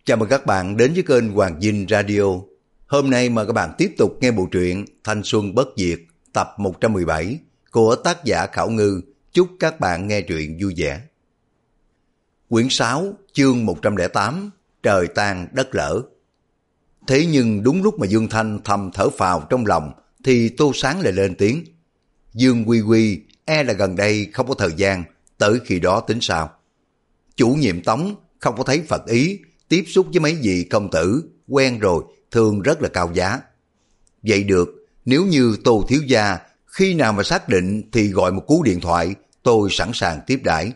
Chào mừng các bạn đến với kênh Hoàng Dinh Radio. Hôm nay mời các bạn tiếp tục nghe bộ truyện Thanh Xuân Bất Diệt tập 117 của tác giả Khảo Ngư. Chúc các bạn nghe truyện vui vẻ. Quyển 6 chương 108 Trời tan đất lở. Thế nhưng đúng lúc mà Dương Thanh thầm thở phào trong lòng thì Tô Sáng lại lên tiếng. Dương Quy Quy e là gần đây không có thời gian, tới khi đó tính sao. Chủ nhiệm Tống không có thấy Phật ý, tiếp xúc với mấy vị công tử, quen rồi, thường rất là cao giá. Vậy được, nếu như Tô thiếu gia khi nào mà xác định thì gọi một cú điện thoại, tôi sẵn sàng tiếp đãi.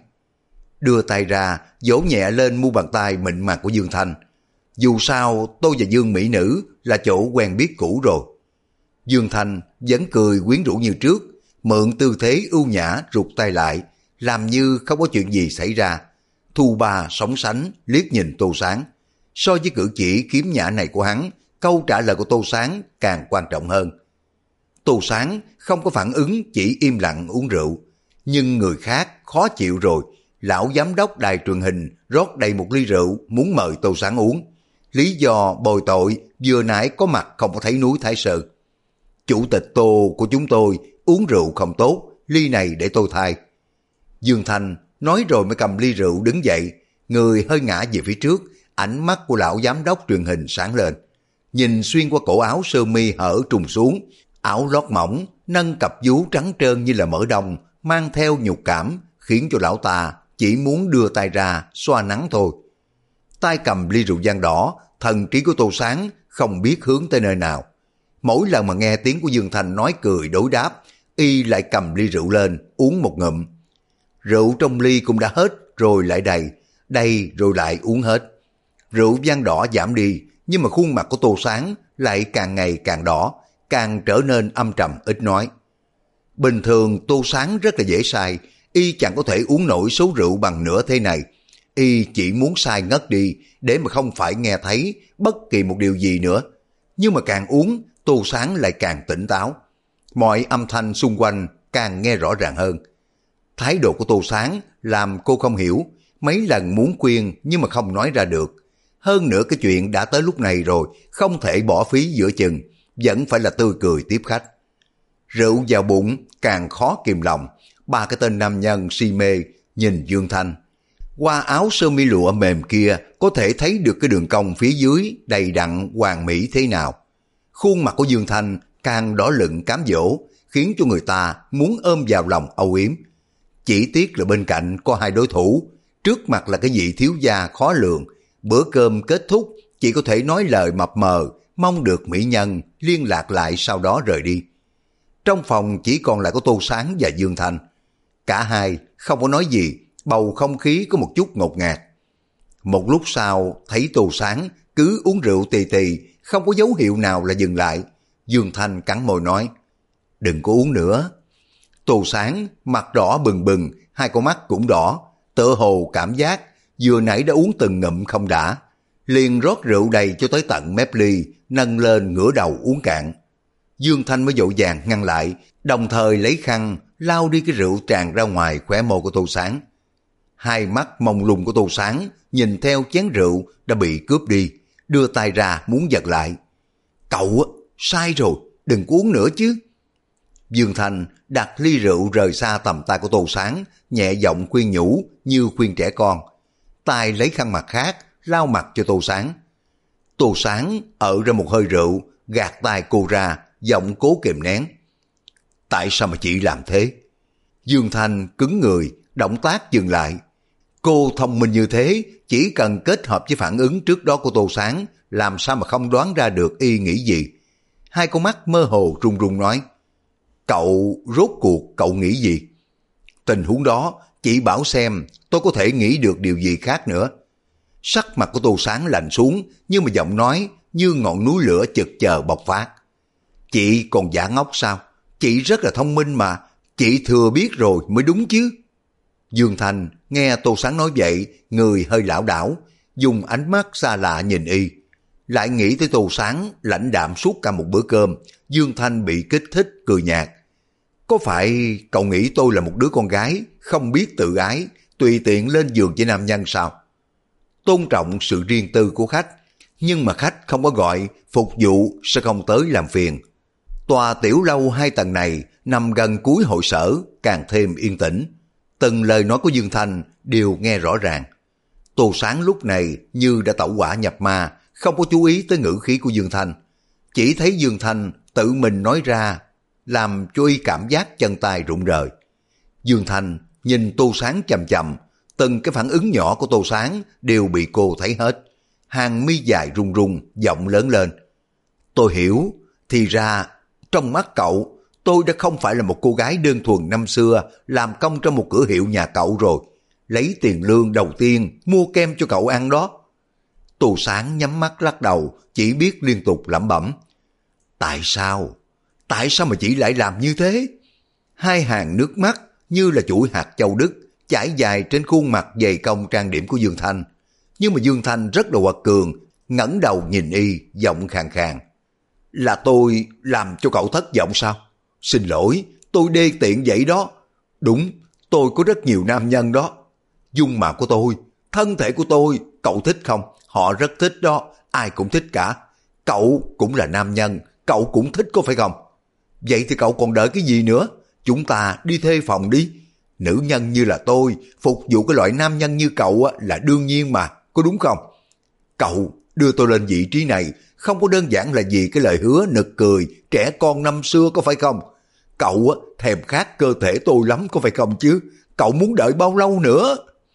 Đưa tay ra, vỗ nhẹ lên mu bàn tay mịn màng của Dương Thanh. Dù sao, tôi và Dương Mỹ Nữ là chỗ quen biết cũ rồi. Dương Thanh vẫn cười quyến rũ như trước, mượn tư thế ưu nhã rụt tay lại, làm như không có chuyện gì xảy ra. Thu Ba sóng sánh liếc nhìn Tô Sáng. So với cử chỉ kiếm nhã này của hắn, câu trả lời của Tô Sáng càng quan trọng hơn. Tô Sáng không có phản ứng, chỉ im lặng uống rượu. Nhưng người khác khó chịu rồi. Lão giám đốc đài truyền hình rót đầy một ly rượu muốn mời Tô Sáng uống. Lý do bồi tội vừa nãy có mặt không có thấy núi Thái Sơn. Chủ tịch Tô của chúng tôi uống rượu không tốt, ly này để tôi thay. Dương Thanh nói rồi mới cầm ly rượu đứng dậy, người hơi ngã về phía trước, ánh mắt của lão giám đốc truyền hình sáng lên. Nhìn xuyên qua cổ áo sơ mi hở trùng xuống, áo lót mỏng, nâng cặp vú trắng trơn như là mỡ đông, mang theo nhục cảm, khiến cho lão ta chỉ muốn đưa tay ra xoa nắng thôi. Tay cầm ly rượu vang đỏ, thần trí của Tô Sáng không biết hướng tới nơi nào. Mỗi lần mà nghe tiếng của Dương Thanh nói cười đối đáp, y lại cầm ly rượu lên, uống một ngụm. Rượu trong ly cũng đã hết, rồi lại đầy rồi lại uống hết. Rượu vang đỏ giảm đi, nhưng mà khuôn mặt của Tô Sáng lại càng ngày càng đỏ, càng trở nên âm trầm ít nói. Bình thường Tô Sáng rất là dễ sai, y chẳng có thể uống nổi số rượu bằng nửa thế này. Y chỉ muốn sai ngất đi để mà không phải nghe thấy bất kỳ một điều gì nữa. Nhưng mà càng uống, Tô Sáng lại càng tỉnh táo. Mọi âm thanh xung quanh càng nghe rõ ràng hơn. Thái độ của Tô Sáng làm cô không hiểu, mấy lần muốn khuyên nhưng mà không nói ra được. Hơn nữa cái chuyện đã tới lúc này rồi, không thể bỏ phí giữa chừng, vẫn phải là tươi cười tiếp khách. Rượu vào bụng càng khó kìm lòng, ba cái tên nam nhân si mê nhìn Dương Thanh. Qua áo sơ mi lụa mềm kia có thể thấy được cái đường cong phía dưới đầy đặn hoàn mỹ thế nào. Khuôn mặt của Dương Thanh càng đỏ lựng cám dỗ, khiến cho người ta muốn ôm vào lòng âu yếm. Chỉ tiếc là bên cạnh có hai đối thủ, trước mặt là cái vị thiếu gia khó lường. Bữa cơm kết thúc chỉ có thể nói lời mập mờ, mong được mỹ nhân liên lạc lại sau đó rời đi. Trong phòng chỉ còn lại có Tô Sáng và Dương Thanh. Cả hai không có nói gì, bầu không khí có một chút ngột ngạt. Một lúc sau thấy Tô Sáng cứ uống rượu tì tì, không có dấu hiệu nào là dừng lại. Dương Thanh cắn môi nói, đừng có uống nữa. Tô Sáng mặt đỏ bừng bừng, hai con mắt cũng đỏ, tựa hồ cảm giác vừa nãy đã uống từng ngụm không đã. Liền rót rượu đầy cho tới tận mép ly, nâng lên ngửa đầu uống cạn. Dương Thanh mới vội vàng ngăn lại, đồng thời lấy khăn lau đi cái rượu tràn ra ngoài khóe môi của Tô Sáng. Hai mắt mông lung của Tô Sáng nhìn theo chén rượu đã bị cướp đi, đưa tay ra muốn giật lại. Cậu sai rồi, đừng có uống nữa chứ. Dương Thanh đặt ly rượu rời xa tầm tay của Tô Sáng, nhẹ giọng khuyên nhủ như khuyên trẻ con. Tay lấy khăn mặt khác lau mặt cho Tô Sáng. Tô Sáng ở ra một hơi rượu, gạt tay cô ra, giọng cố kìm nén. Tại sao mà chị làm thế? Dương Thanh cứng người, động tác dừng lại. Cô thông minh như thế, chỉ cần kết hợp với phản ứng trước đó của Tô Sáng, làm sao mà không đoán ra được y nghĩ gì. Hai con mắt mơ hồ run run nói, cậu rốt cuộc cậu nghĩ gì? Tình huống đó chỉ bảo xem tôi có thể nghĩ được điều gì khác nữa. Sắc mặt của Tô Sáng lạnh xuống, nhưng mà giọng nói như ngọn núi lửa chực chờ bộc phát. Chị còn giả ngốc sao? Chị rất là thông minh mà, chị thừa biết rồi mới đúng chứ. Dương Thanh nghe Tô Sáng nói vậy, người hơi lảo đảo, dùng ánh mắt xa lạ nhìn y. Lại nghĩ tới Tô Sáng lãnh đạm suốt cả một bữa cơm, Dương Thanh bị kích thích cười nhạt. Có phải cậu nghĩ tôi là một đứa con gái không biết tự ái, tùy tiện lên giường với nam nhân sao? tôn trọng sự riêng tư của khách, nhưng mà khách không có gọi, phục vụ sẽ không tới làm phiền. Tòa tiểu lâu 2 tầng này nằm gần cuối hội sở, càng thêm yên tĩnh. Từng lời nói của Dương Thanh đều nghe rõ ràng. Tô Sáng lúc này như đã tẩu hỏa nhập ma, không có chú ý tới ngữ khí của Dương Thanh. Chỉ thấy Dương Thanh tự mình nói ra, làm cho y cảm giác chân tay rụng rời. Dương Thanh nhìn Tô Sáng chằm chằm, từng cái phản ứng nhỏ của Tô Sáng đều bị cô thấy hết. Hàng mi dài run run, giọng lớn lên. Tôi hiểu, thì ra trong mắt cậu, tôi đã không phải là một cô gái đơn thuần năm xưa làm công trong một cửa hiệu nhà cậu rồi. Lấy tiền lương đầu tiên mua kem cho cậu ăn đó. Tô Sáng nhắm mắt lắc đầu, chỉ biết liên tục lẩm bẩm. Tại sao? Tại sao mà chị lại làm như thế? Hai hàng nước mắt như là chuỗi hạt châu Đức chảy dài trên khuôn mặt dày công trang điểm của Dương Thanh. Nhưng mà Dương Thanh rất là quật cường, ngẩng đầu nhìn y, giọng khàn khàn. Là tôi làm cho cậu thất vọng sao? Xin lỗi, tôi đê tiện vậy đó. Đúng, tôi có rất nhiều nam nhân đó. Dung mạo của tôi, thân thể của tôi, cậu thích không? Họ rất thích đó, ai cũng thích cả. Cậu cũng là nam nhân, cậu cũng thích có phải không? Vậy thì cậu còn đợi cái gì nữa? Chúng ta đi thuê phòng đi. Nữ nhân như là tôi, phục vụ cái loại nam nhân như cậu là đương nhiên mà, có đúng không? Cậu đưa tôi lên vị trí này không có đơn giản là vì cái lời hứa nực cười trẻ con năm xưa có phải không? Cậu thèm khát cơ thể tôi lắm có phải không chứ? Cậu muốn đợi bao lâu nữa?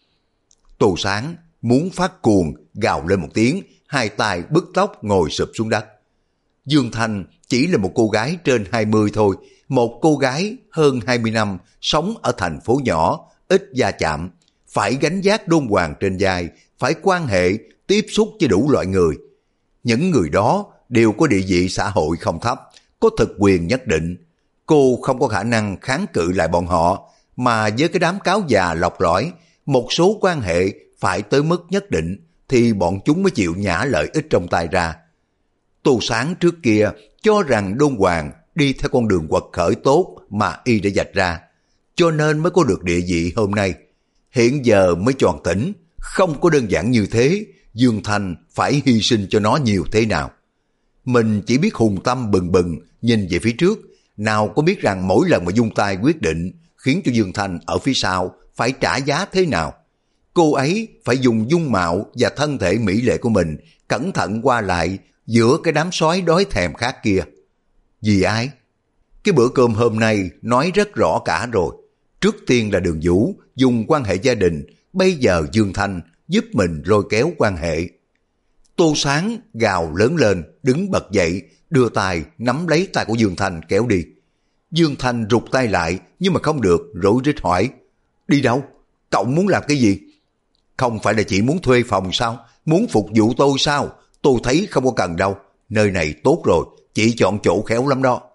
Tô Sáng muốn phát cuồng, gào lên một tiếng, hai tay bứt tóc ngồi sụp xuống đất. Dương Thanh chỉ là một cô gái trên 20 thôi, một cô gái hơn 20 năm sống ở thành phố nhỏ, ít va chạm, phải gánh vác đôn hoàng trên vai, phải quan hệ, tiếp xúc với đủ loại người. Những người đó đều có địa vị xã hội không thấp, có thực quyền nhất định. Cô không có khả năng kháng cự lại bọn họ, mà với cái đám cáo già lọc lõi, một số quan hệ phải tới mức nhất định thì bọn chúng mới chịu nhả lợi ích trong tay ra. Tô Sáng trước kia cho rằng Đôn Hoàng đi theo con đường quật khởi tốt mà y đã vạch ra, cho nên mới có được địa vị hôm nay. Hiện giờ mới tròn tỉnh, không có đơn giản như thế, Dương Thanh phải hy sinh cho nó nhiều thế nào. Mình chỉ biết hùng tâm bừng bừng nhìn về phía trước, nào có biết rằng mỗi lần mà dung tay quyết định khiến cho Dương Thanh ở phía sau phải trả giá thế nào. Cô ấy phải dùng dung mạo và thân thể mỹ lệ của mình cẩn thận qua lại giữa cái đám sói đói thèm khát kia. Vì ai? Cái bữa cơm hôm nay nói rất rõ cả rồi. Trước tiên là Đường Vũ dùng quan hệ gia đình, bây giờ Dương Thanh giúp mình lôi kéo quan hệ. Tô Sáng gào lớn lên, đứng bật dậy, đưa tay nắm lấy tay của Dương Thanh kéo đi. Dương Thanh rụt tay lại nhưng mà không được, rối rít hỏi. Đi đâu? Cậu muốn làm cái gì? Không phải là chỉ muốn thuê phòng sao? Muốn phục vụ tôi sao? Tôi thấy không có cần đâu. Nơi này tốt rồi, chị chọn chỗ khéo lắm đó.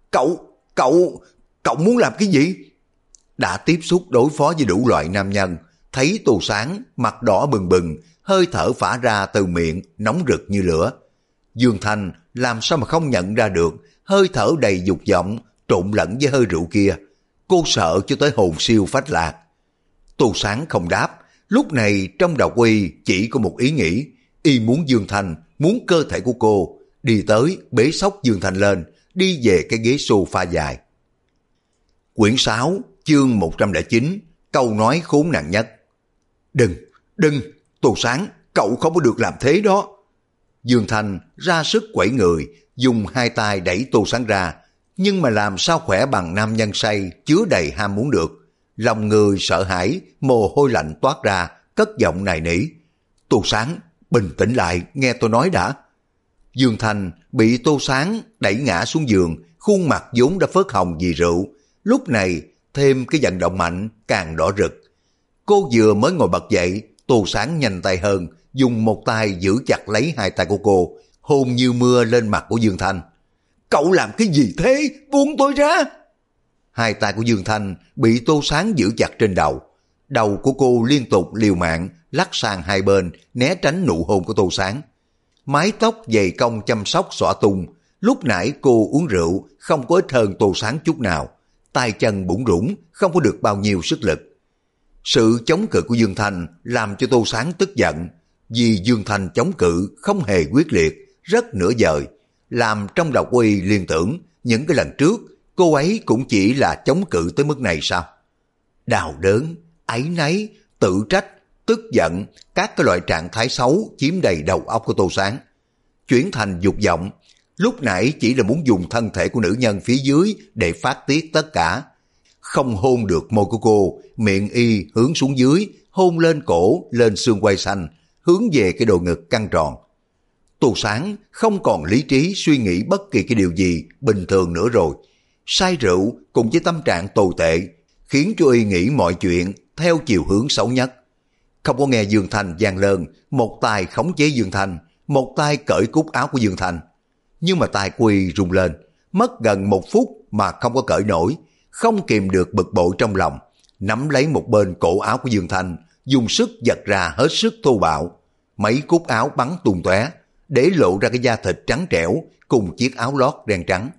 Cậu muốn làm cái gì? Đã tiếp xúc đối phó với đủ loại nam nhân, thấy Tô Sáng mặt đỏ bừng bừng, hơi thở phả ra từ miệng nóng rực như lửa. Dương Thanh làm sao mà không nhận ra được hơi thở đầy dục vọng trộn lẫn với hơi rượu kia. Cô sợ cho tới hồn siêu phách lạc. Tô Sáng không đáp, lúc này trong đầu y chỉ có một ý nghĩ, y muốn Dương Thanh, muốn cơ thể của cô, đi tới bế xốc Dương Thanh lên, đi về cái ghế sofa dài. Quyển 6, chương 109, câu nói khốn nạn nhất. Đừng, Tô Sáng, cậu không có được làm thế đó. Dương Thanh ra sức quẩy người, dùng hai tay đẩy Tô Sáng ra, nhưng mà làm sao khỏe bằng nam nhân say chứa đầy ham muốn được. Lòng người sợ hãi, mồ hôi lạnh toát ra, cất giọng nài nỉ. Tô Sáng, bình tĩnh lại, nghe tôi nói đã. Dương Thanh bị Tô Sáng đẩy ngã xuống giường, khuôn mặt vốn đã phớt hồng vì rượu, lúc này thêm cái vận động mạnh càng đỏ rực. Cô vừa mới ngồi bật dậy, Tô Sáng nhanh tay hơn, dùng một tay giữ chặt lấy hai tay của cô, hôn như mưa lên mặt của Dương Thanh. Cậu làm cái gì thế? Buông tôi ra! Hai tay của Dương Thanh bị Tô Sáng giữ chặt trên đầu. Đầu của cô liên tục liều mạng lắc sang hai bên, né tránh nụ hôn của Tô Sáng. Mái tóc dày cong chăm sóc xõa tung. Lúc nãy cô uống rượu không có ít hơn Tô Sáng chút nào. Tay chân bủn rủn, không có được bao nhiêu sức lực. Sự chống cự của Dương Thanh làm cho Tô Sáng tức giận. vì Dương Thanh chống cự không hề quyết liệt, rất nửa vời, làm trong đầu của y liên tưởng những cái lần trước cô ấy cũng chỉ là chống cự tới mức này sao? Đau đớn, áy náy, tự trách, tức giận, các cái loại trạng thái xấu chiếm đầy đầu óc của Tô Sáng. Chuyển thành dục vọng, lúc nãy chỉ là muốn dùng thân thể của nữ nhân phía dưới để phát tiết tất cả. Không hôn được môi của cô, miệng y hướng xuống dưới, hôn lên cổ, lên xương quai xanh, hướng về cái đồ ngực căng tròn. Tô Sáng không còn lý trí suy nghĩ bất kỳ cái điều gì bình thường nữa rồi. Say rượu cùng với tâm trạng tồi tệ khiến cho y nghĩ mọi chuyện theo chiều hướng xấu nhất. Không có nghe Dương Thanh vang lên, một tay khống chế Dương Thanh, một tay cởi cúc áo của Dương Thanh. Nhưng mà tay của y rung lên, mất gần 1 phút mà không có cởi nổi, không kìm được bực bội trong lòng, nắm lấy một bên cổ áo của Dương Thanh, dùng sức giật ra hết sức thô bạo. Mấy cúc áo bắn tung tóe, để lộ ra cái da thịt trắng trẻo cùng chiếc áo lót đen trắng.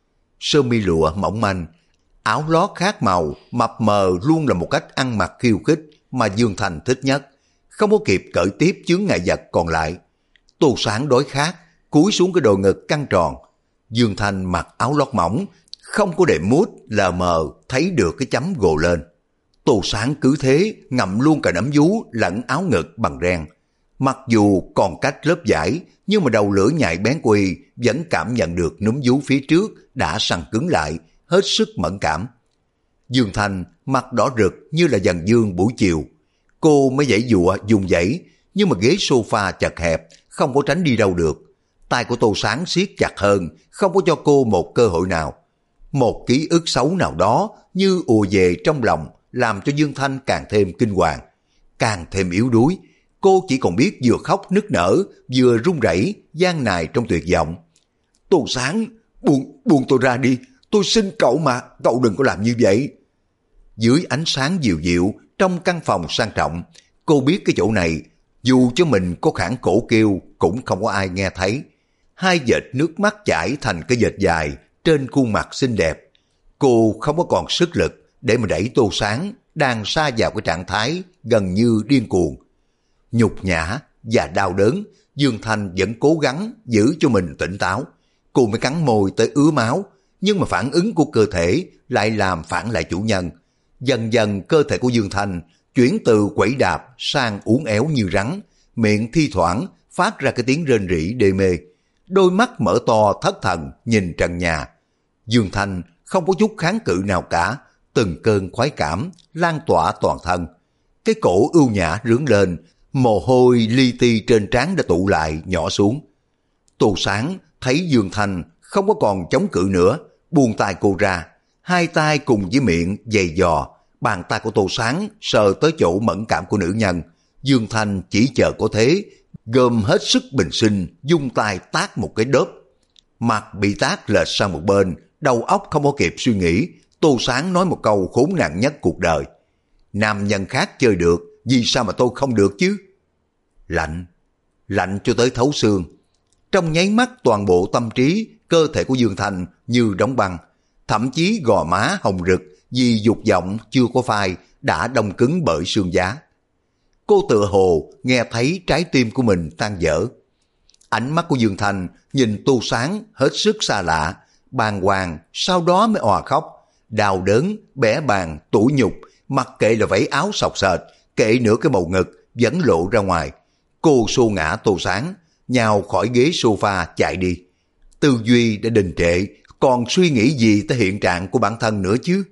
Sơ mi lụa mỏng manh, áo lót khác màu, mập mờ luôn là một cách ăn mặc khiêu khích mà Dương Thanh thích nhất, không có kịp cởi tiếp chướng ngại vật còn lại. Tô Sáng đói khát, cúi xuống cái đồ ngực căng tròn. Dương Thanh mặc áo lót mỏng, không có đệm mút, lờ mờ thấy được cái chấm gồ lên. Tô Sáng cứ thế ngậm luôn cả nấm vú lẫn áo ngực bằng ren. Mặc dù còn cách lớp vải, nhưng mà đầu lưỡi nhạy bén của y vẫn cảm nhận được núm vú phía trước đã săn cứng lại, hết sức mẫn cảm. Dương Thanh mặt đỏ rực như là dàn dương buổi chiều. Cô mới giãy giụa dùng dãy, nhưng mà ghế sofa chật hẹp, không có tránh đi đâu được. Tay của Tô Sáng siết chặt hơn, không có cho cô một cơ hội nào. Một ký ức xấu nào đó như ùa về trong lòng, làm cho Dương Thanh càng thêm kinh hoàng, càng thêm yếu đuối. Cô chỉ còn biết vừa khóc nức nở, vừa run rẩy, gian nài trong tuyệt vọng. Tô Sáng, buông tôi ra đi, tôi xin cậu mà, cậu đừng có làm như vậy. Dưới ánh sáng dịu dịu, trong căn phòng sang trọng, cô biết cái chỗ này, dù cho mình có khản cổ kêu, cũng không có ai nghe thấy. Hai vệt nước mắt chảy thành cái vệt dài trên khuôn mặt xinh đẹp. Cô không có còn sức lực để mà đẩy Tô Sáng đang sa vào cái trạng thái gần như điên cuồng. Nhục nhã và đau đớn, Dương Thanh vẫn cố gắng giữ cho mình tỉnh táo. Cô mới cắn môi tới ứa máu, nhưng mà phản ứng của cơ thể lại làm phản lại chủ nhân. Dần dần cơ thể của Dương Thanh chuyển từ quẩy đạp sang uốn éo như rắn, miệng thi thoảng phát ra cái tiếng rên rỉ đê mê. Đôi mắt mở to thất thần nhìn trần nhà. Dương Thanh không có chút kháng cự nào cả, từng cơn khoái cảm lan tỏa toàn thân. Cái cổ ưu nhã rướn lên, mồ hôi li ti trên trán đã tụ lại nhỏ xuống. Tô Sáng thấy Dương Thanh không có còn chống cự nữa, buông tay cô ra, hai tay cùng với miệng giày dò, bàn tay của Tô Sáng sờ tới chỗ mẫn cảm của nữ nhân. Dương Thanh chỉ chờ có thế, gom hết sức bình sinh, dung tay tát một cái đớp. Mặt bị tát lệch sang một bên, đầu óc không có kịp suy nghĩ, Tô Sáng nói một câu khốn nạn nhất cuộc đời. Nam nhân khác chơi được, vì sao mà tôi không được chứ? Lạnh, lạnh cho tới thấu xương. Trong nháy mắt toàn bộ tâm trí, cơ thể của Dương Thanh như đóng băng, thậm chí gò má hồng rực vì dục vọng chưa có phai đã đông cứng bởi xương giá. Cô tựa hồ nghe thấy trái tim của mình tan vỡ. Ánh mắt của Dương Thanh nhìn Tô Sáng hết sức xa lạ, bàng hoàng, sau đó mới òa khóc, đau đớn, bẽ bàng, tủi nhục, mặc kệ là vẫy áo sọc sệt, kệ nửa cái bầu ngực vẫn lộ ra ngoài. Cô xô ngã Tô Sáng, nhào khỏi ghế sofa chạy đi. Tư duy đã đình trệ, còn suy nghĩ gì tới hiện trạng của bản thân nữa chứ?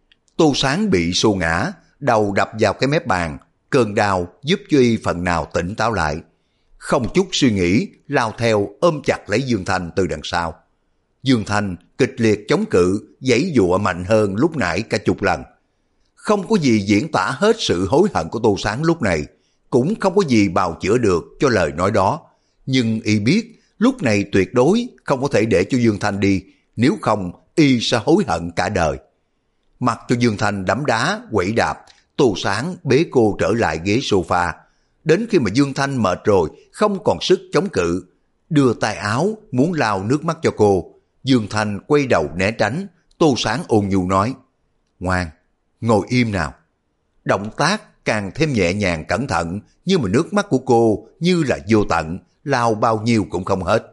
Tô Sáng bị xô ngã, đầu đập vào cái mép bàn, cơn đau giúp cho y phần nào tỉnh táo lại. Không chút suy nghĩ, lao theo ôm chặt lấy Dương Thanh từ đằng sau. Dương Thanh kịch liệt chống cự, giãy giụa mạnh hơn lúc nãy cả chục lần. Không có gì diễn tả hết sự hối hận của Tô Sáng lúc này, cũng không có gì bào chữa được cho lời nói đó. Nhưng y biết lúc này tuyệt đối không có thể để cho Dương Thanh đi, nếu không y sẽ hối hận cả đời. Mặc cho Dương Thanh đấm đá, quẩy đạp, Tô Sáng bế cô trở lại ghế sofa. Đến khi mà Dương Thanh mệt rồi, không còn sức chống cự, đưa tay áo muốn lau nước mắt cho cô. Dương Thanh quay đầu né tránh. Tô Sáng ôn nhu nói, ngoan, ngồi im nào. Động tác càng thêm nhẹ nhàng cẩn thận, nhưng mà nước mắt của cô như là vô tận, lao bao nhiêu cũng không hết.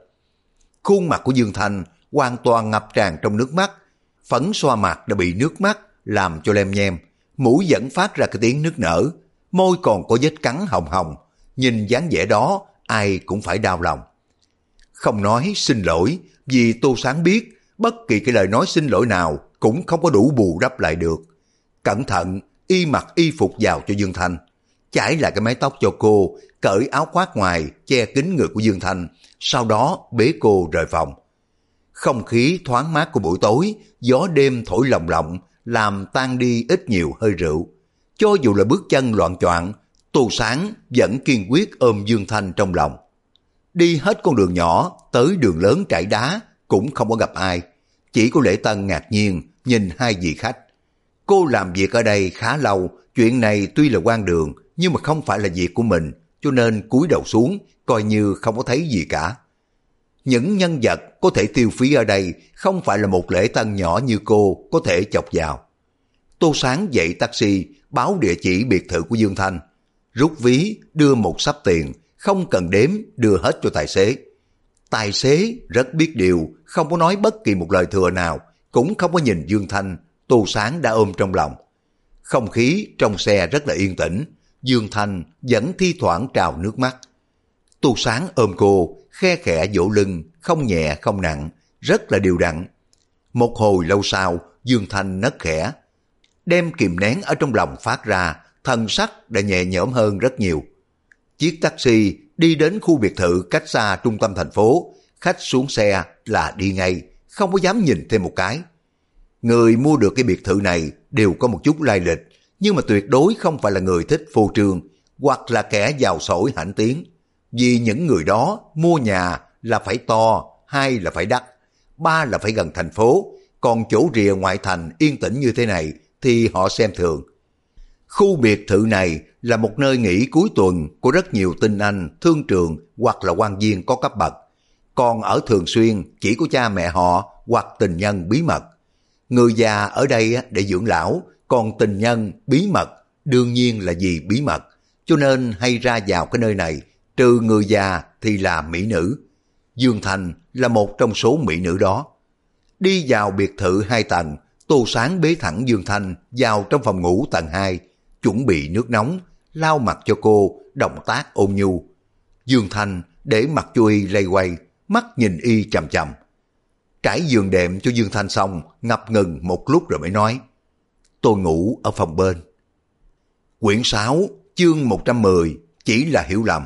Khuôn mặt của Dương Thanh hoàn toàn ngập tràn trong nước mắt, phấn xoa mặt đã bị nước mắt làm cho lem nhem, mũi vẫn phát ra cái tiếng nức nở, môi còn có vết cắn hồng hồng, nhìn dáng vẻ đó ai cũng phải đau lòng. Không nói xin lỗi, vì Tô Sáng biết bất kỳ cái lời nói xin lỗi nào cũng không có đủ bù đắp lại được. Cẩn thận y mặc y phục vào cho Dương Thanh, chải lại cái mái tóc cho cô, cởi áo khoác ngoài che kín người của Dương Thanh, sau đó bế cô rời phòng. Không khí thoáng mát của buổi tối, gió đêm thổi lồng lộng, làm tan đi ít nhiều hơi rượu. Cho dù là bước chân loạng choạng, Tô Sáng vẫn kiên quyết ôm Dương Thanh trong lòng. Đi hết con đường nhỏ tới đường lớn trải đá cũng không có gặp ai, chỉ có Lễ Tân ngạc nhiên nhìn hai vị khách. Cô làm việc ở đây khá lâu, chuyện này tuy là quan đường nhưng mà không phải là việc của mình, cho nên cúi đầu xuống coi như không có thấy gì cả. Những nhân vật có thể tiêu phí ở đây không phải là một Lễ Tân nhỏ như cô có thể chọc vào. Tô Sáng dậy taxi báo địa chỉ biệt thự của Dương Thanh, rút ví đưa một xấp tiền, không cần đếm đưa hết cho tài xế. Tài xế rất biết điều, không có nói bất kỳ một lời thừa nào, cũng không có nhìn Dương Thanh. Tô Sáng đã ôm trong lòng. Không khí trong xe rất là yên tĩnh, Dương Thanh vẫn thi thoảng trào nước mắt. Tô Sáng ôm cô, khe khẽ vỗ lưng, không nhẹ không nặng, rất là đều đặn. Một hồi lâu sau, Dương Thanh nấc khẽ, đem kìm nén ở trong lòng phát ra, thần sắc đã nhẹ nhõm hơn rất nhiều. Chiếc taxi đi đến khu biệt thự cách xa trung tâm thành phố, khách xuống xe là đi ngay, không có dám nhìn thêm một cái. Người mua được cái biệt thự này đều có một chút lai lịch, nhưng mà tuyệt đối không phải là người thích phô trương, hoặc là kẻ giàu sổi hãnh tiếng. Vì những người đó mua nhà là phải to, hai là phải đắt, ba là phải gần thành phố, còn chỗ rìa ngoại thành yên tĩnh như thế này thì họ xem thường. Khu biệt thự này là một nơi nghỉ cuối tuần của rất nhiều tinh anh, thương trường hoặc là quan viên có cấp bậc. Còn ở thường xuyên chỉ có cha mẹ họ hoặc tình nhân bí mật. Người già ở đây để dưỡng lão, còn tình nhân bí mật đương nhiên là vì bí mật, cho nên hay ra vào cái nơi này, trừ người già thì là mỹ nữ. Dương Thanh là một trong số mỹ nữ đó. Đi vào biệt thự 2 tầng, Tô Sáng bế thẳng Dương Thanh vào trong phòng ngủ tầng 2, chuẩn bị nước nóng, lau mặt cho cô, động tác ôn nhu. Dương Thanh để mặt cho y lay quay, mắt nhìn y chằm chằm. Trải giường đệm cho Dương Thanh xong, ngập ngừng một lúc rồi mới nói, tôi ngủ ở phòng bên. Quyển 6, chương 110, chỉ là hiểu lầm.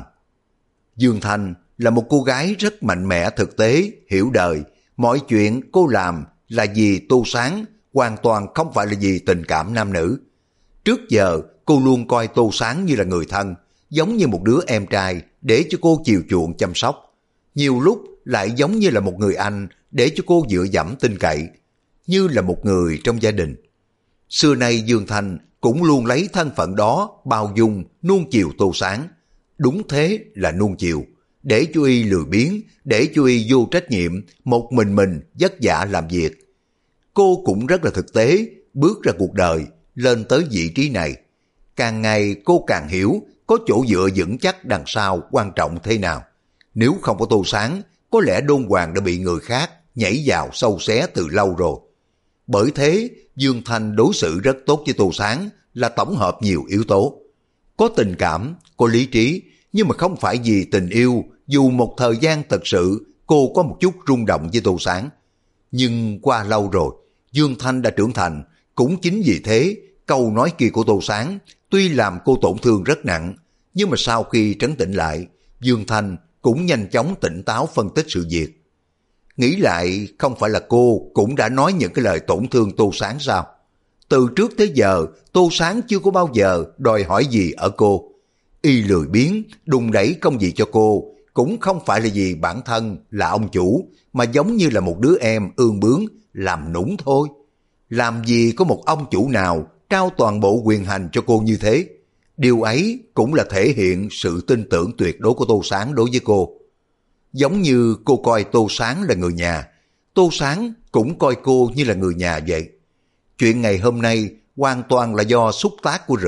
Dương Thanh là một cô gái rất mạnh mẽ thực tế, hiểu đời. Mọi chuyện cô làm là vì Tô Sáng, hoàn toàn không phải là vì tình cảm nam nữ. Trước giờ cô luôn coi Tô Sáng như là người thân, giống như một đứa em trai để cho cô chiều chuộng chăm sóc. Nhiều lúc lại giống như là một người anh để cho cô dựa dẫm tin cậy, như là một người trong gia đình. Xưa nay Dương Thanh cũng luôn lấy thân phận đó bao dung, nuông chiều Tô Sáng. Đúng thế là nuông chiều, để cho y lười biếng, để cho y vô trách nhiệm, một mình vất vả làm việc. Cô cũng rất là thực tế, bước ra cuộc đời, lên tới vị trí này. Càng ngày cô càng hiểu có chỗ dựa vững chắc đằng sau quan trọng thế nào. Nếu không có Tô Sáng, có lẽ Đôn Hoàng đã bị người khác nhảy vào sâu xé từ lâu rồi. Bởi thế, Dương Thanh đối xử rất tốt với Tô Sáng là tổng hợp nhiều yếu tố. Có tình cảm, có lý trí, nhưng mà không phải vì tình yêu, dù một thời gian thật sự cô có một chút rung động với Tô Sáng. Nhưng qua lâu rồi, Dương Thanh đã trưởng thành, cũng chính vì thế, câu nói kia của Tô Sáng tuy làm cô tổn thương rất nặng, nhưng mà sau khi trấn tĩnh lại, Dương Thanh cũng nhanh chóng tỉnh táo phân tích sự việc. Nghĩ lại, không phải là cô cũng đã nói những cái lời tổn thương Tô Sáng sao? Từ trước tới giờ, Tô Sáng chưa có bao giờ đòi hỏi gì ở cô. Y lười biếng, đùng đẩy công việc cho cô, cũng không phải là vì bản thân là ông chủ, mà giống như là một đứa em ương bướng, làm nũng thôi. Làm gì có một ông chủ nào trao toàn bộ quyền hành cho cô như thế. Điều ấy cũng là thể hiện sự tin tưởng tuyệt đối của Tô Sáng đối với cô. Giống như cô coi Tô Sáng là người nhà, Tô Sáng cũng coi cô như là người nhà vậy. Chuyện ngày hôm nay hoàn toàn là do xúc tác của rượu,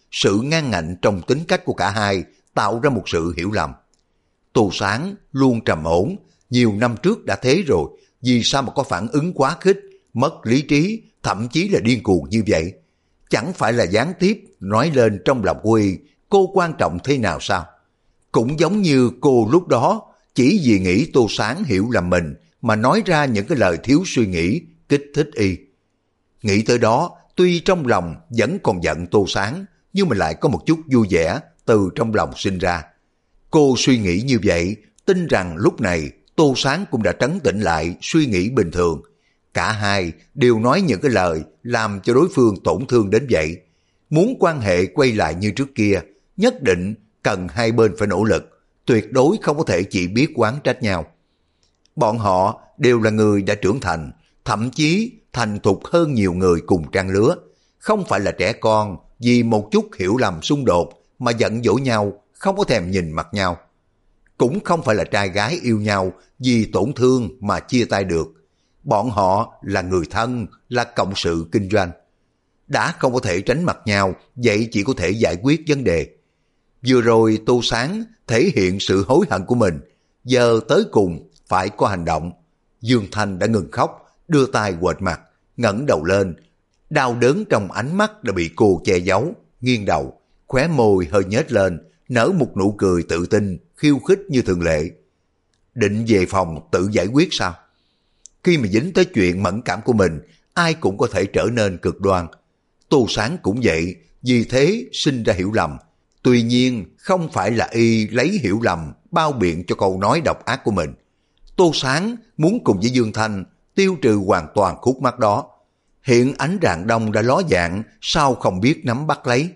sự ngang ngạnh trong tính cách của cả hai tạo ra một sự hiểu lầm. Tô Sáng luôn trầm ổn, nhiều năm trước đã thế rồi, vì sao mà có phản ứng quá khích, mất lý trí, thậm chí là điên cuồng như vậy? Chẳng phải là gián tiếp nói lên trong lòng của Y cô quan trọng thế nào sao? Cũng giống như cô lúc đó chỉ vì nghĩ Tô Sáng hiểu lầm mình mà nói ra những cái lời thiếu suy nghĩ, kích thích Y. Nghĩ tới đó, tuy trong lòng vẫn còn giận Tô Sáng, nhưng mà lại có một chút vui vẻ từ trong lòng sinh ra. Cô suy nghĩ như vậy, tin rằng lúc này Tô Sáng cũng đã trấn tĩnh lại suy nghĩ bình thường. Cả hai đều nói những cái lời làm cho đối phương tổn thương đến vậy. Muốn quan hệ quay lại như trước kia, nhất định cần hai bên phải nỗ lực, tuyệt đối không có thể chỉ biết oán trách nhau. Bọn họ đều là người đã trưởng thành, thậm chí thành thục hơn nhiều người cùng trang lứa. Không phải là trẻ con vì một chút hiểu lầm xung đột mà giận dỗi nhau, không có thèm nhìn mặt nhau. Cũng không phải là trai gái yêu nhau vì tổn thương mà chia tay được. Bọn họ là người thân, là cộng sự kinh doanh. Đã không có thể tránh mặt nhau, vậy chỉ có thể giải quyết vấn đề. Vừa rồi Tô Sáng thể hiện sự hối hận của mình, giờ tới cùng phải có hành động. Dương Thanh đã ngừng khóc, đưa tay quệt mặt, ngẩng đầu lên. Đau đớn trong ánh mắt đã bị cô che giấu, nghiêng đầu, khóe môi hơi nhếch lên, nở một nụ cười tự tin, khiêu khích như thường lệ. Định về phòng tự giải quyết sao? Khi mà dính tới chuyện mẫn cảm của mình, ai cũng có thể trở nên cực đoan. Tô Sáng cũng vậy, vì thế sinh ra hiểu lầm. Tuy nhiên, không phải là Y lấy hiểu lầm bao biện cho câu nói độc ác của mình. Tô Sáng muốn cùng với Dương Thanh tiêu trừ hoàn toàn khúc mắc đó. Hiện ánh rạng đông đã ló dạng, sao không biết nắm bắt lấy?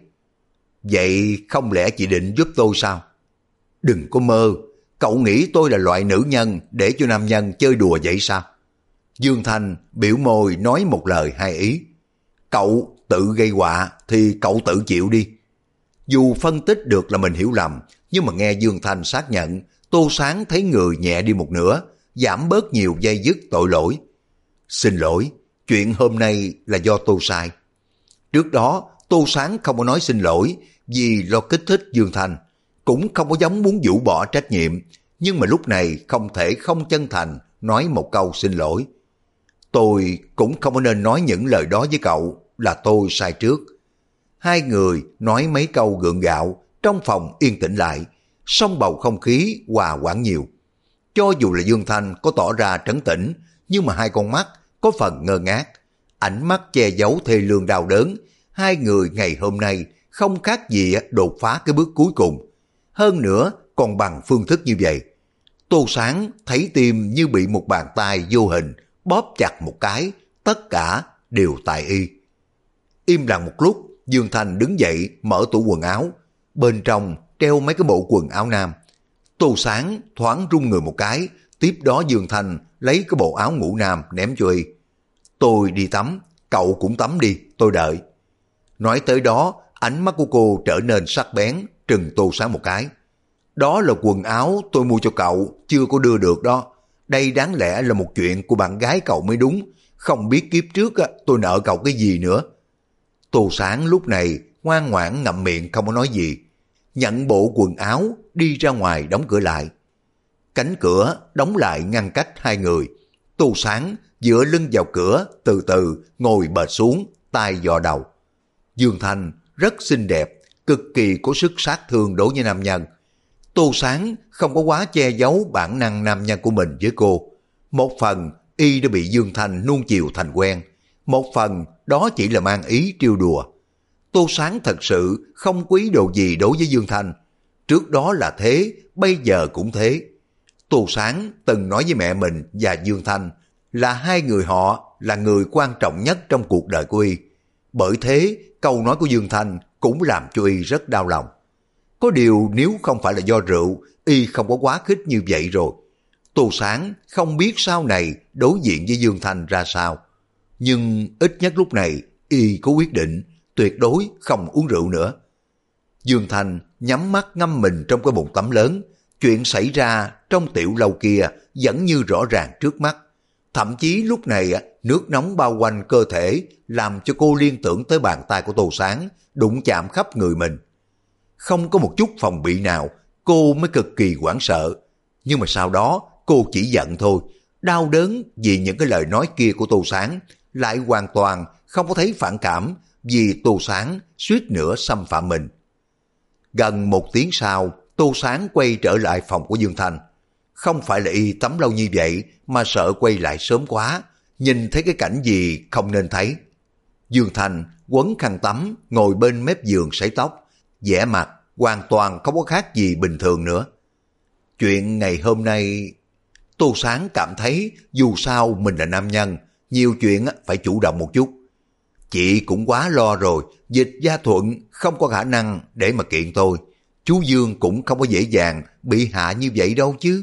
Vậy không lẽ chị định giúp tôi sao? Đừng có mơ, cậu nghĩ tôi là loại nữ nhân để cho nam nhân chơi đùa vậy sao? Dương Thanh biểu môi nói một lời hai ý. Cậu tự gây họa thì cậu tự chịu đi. Dù phân tích được là mình hiểu lầm, nhưng mà nghe Dương Thanh xác nhận, Tô Sáng thấy người nhẹ đi một nửa, giảm bớt nhiều dây dứt tội lỗi. Xin lỗi, chuyện hôm nay là do tôi sai. Trước đó, Tô Sáng không có nói xin lỗi vì lo kích thích Dương Thanh, cũng không có giống muốn vũ bỏ trách nhiệm, nhưng mà lúc này không thể không chân thành nói một câu xin lỗi. Tôi cũng không có nên nói những lời đó với cậu, là tôi sai trước. Hai người nói mấy câu gượng gạo, trong phòng yên tĩnh lại, song bầu không khí hòa quảng nhiều. Cho dù là Dương Thanh có tỏ ra trấn tĩnh, nhưng mà hai con mắt có phần ngơ ngác, ánh mắt che giấu thê lương đau đớn. Hai người ngày hôm nay không khác gì đột phá cái bước cuối cùng. Hơn nữa còn bằng phương thức như vậy. Tô Sáng thấy tim như bị một bàn tay vô hình bóp chặt một cái, tất cả đều tại Y. Im lặng một lúc, Dương Thanh đứng dậy mở tủ quần áo. Bên trong treo mấy cái bộ quần áo nam. Tô Sáng thoáng rung người một cái, tiếp đó Dương Thanh lấy cái bộ áo ngủ nam ném cho Y. Tôi đi tắm, cậu cũng tắm đi, tôi đợi. Nói tới đó, ánh mắt của cô trở nên sắc bén, trừng Tô Sáng một cái. Đó là quần áo tôi mua cho cậu, chưa có đưa được đó. Đây đáng lẽ là một chuyện của bạn gái cậu mới đúng, không biết kiếp trước tôi nợ cậu cái gì nữa. Tô Sáng lúc này ngoan ngoãn ngậm miệng không có nói gì, nhận bộ quần áo đi ra ngoài đóng cửa lại. Cánh cửa đóng lại ngăn cách hai người. Tô Sáng dựa lưng vào cửa, từ từ ngồi bệt xuống, tay dò đầu. Dương Thanh rất xinh đẹp, cực kỳ có sức sát thương đối với nam nhân. Tô Sáng không có quá che giấu bản năng nam nhân của mình với cô. Một phần Y đã bị Dương Thanh nuông chiều thành quen, một phần đó chỉ là mang ý trêu đùa. Tô Sáng thật sự không quý đồ gì đối với Dương Thanh. Trước đó là thế, bây giờ cũng thế. Tô Sáng từng nói với mẹ mình và Dương Thanh là hai người họ là người quan trọng nhất trong cuộc đời của Y. Bởi thế, câu nói của Dương Thanh cũng làm cho Y rất đau lòng. Có điều nếu không phải là do rượu, Y không có quá khích như vậy rồi. Tô Sáng không biết sau này đối diện với Dương Thanh ra sao. Nhưng ít nhất lúc này Y có quyết định tuyệt đối không uống rượu nữa. Dương Thanh nhắm mắt ngâm mình trong cái bồn tắm lớn. Chuyện xảy ra trong tiểu lâu kia vẫn như rõ ràng trước mắt. Thậm chí lúc này nước nóng bao quanh cơ thể làm cho cô liên tưởng tới bàn tay của Tô Sáng đụng chạm khắp người mình. Không có một chút phòng bị nào, cô mới cực kỳ hoảng sợ. Nhưng mà sau đó cô chỉ giận thôi, đau đớn vì những cái lời nói kia của Tô Sáng, lại hoàn toàn không có thấy phản cảm vì Tô Sáng suýt nữa xâm phạm mình. Gần 1 tiếng sau, Tô Sáng quay trở lại phòng của Dương Thanh. Không phải là y tắm lâu như vậy mà sợ quay lại sớm quá, nhìn thấy cái cảnh gì không nên thấy. Dương Thanh quấn khăn tắm ngồi bên mép giường sấy tóc, vẻ mặt hoàn toàn không có khác gì bình thường nữa. Chuyện ngày hôm nay, Tô Sáng cảm thấy dù sao mình là nam nhân, nhiều chuyện phải chủ động một chút. Chị cũng quá lo rồi, Dịch Gia Thuận không có khả năng để mà kiện tôi. Chú Dương cũng không có dễ dàng bị hạ như vậy đâu chứ.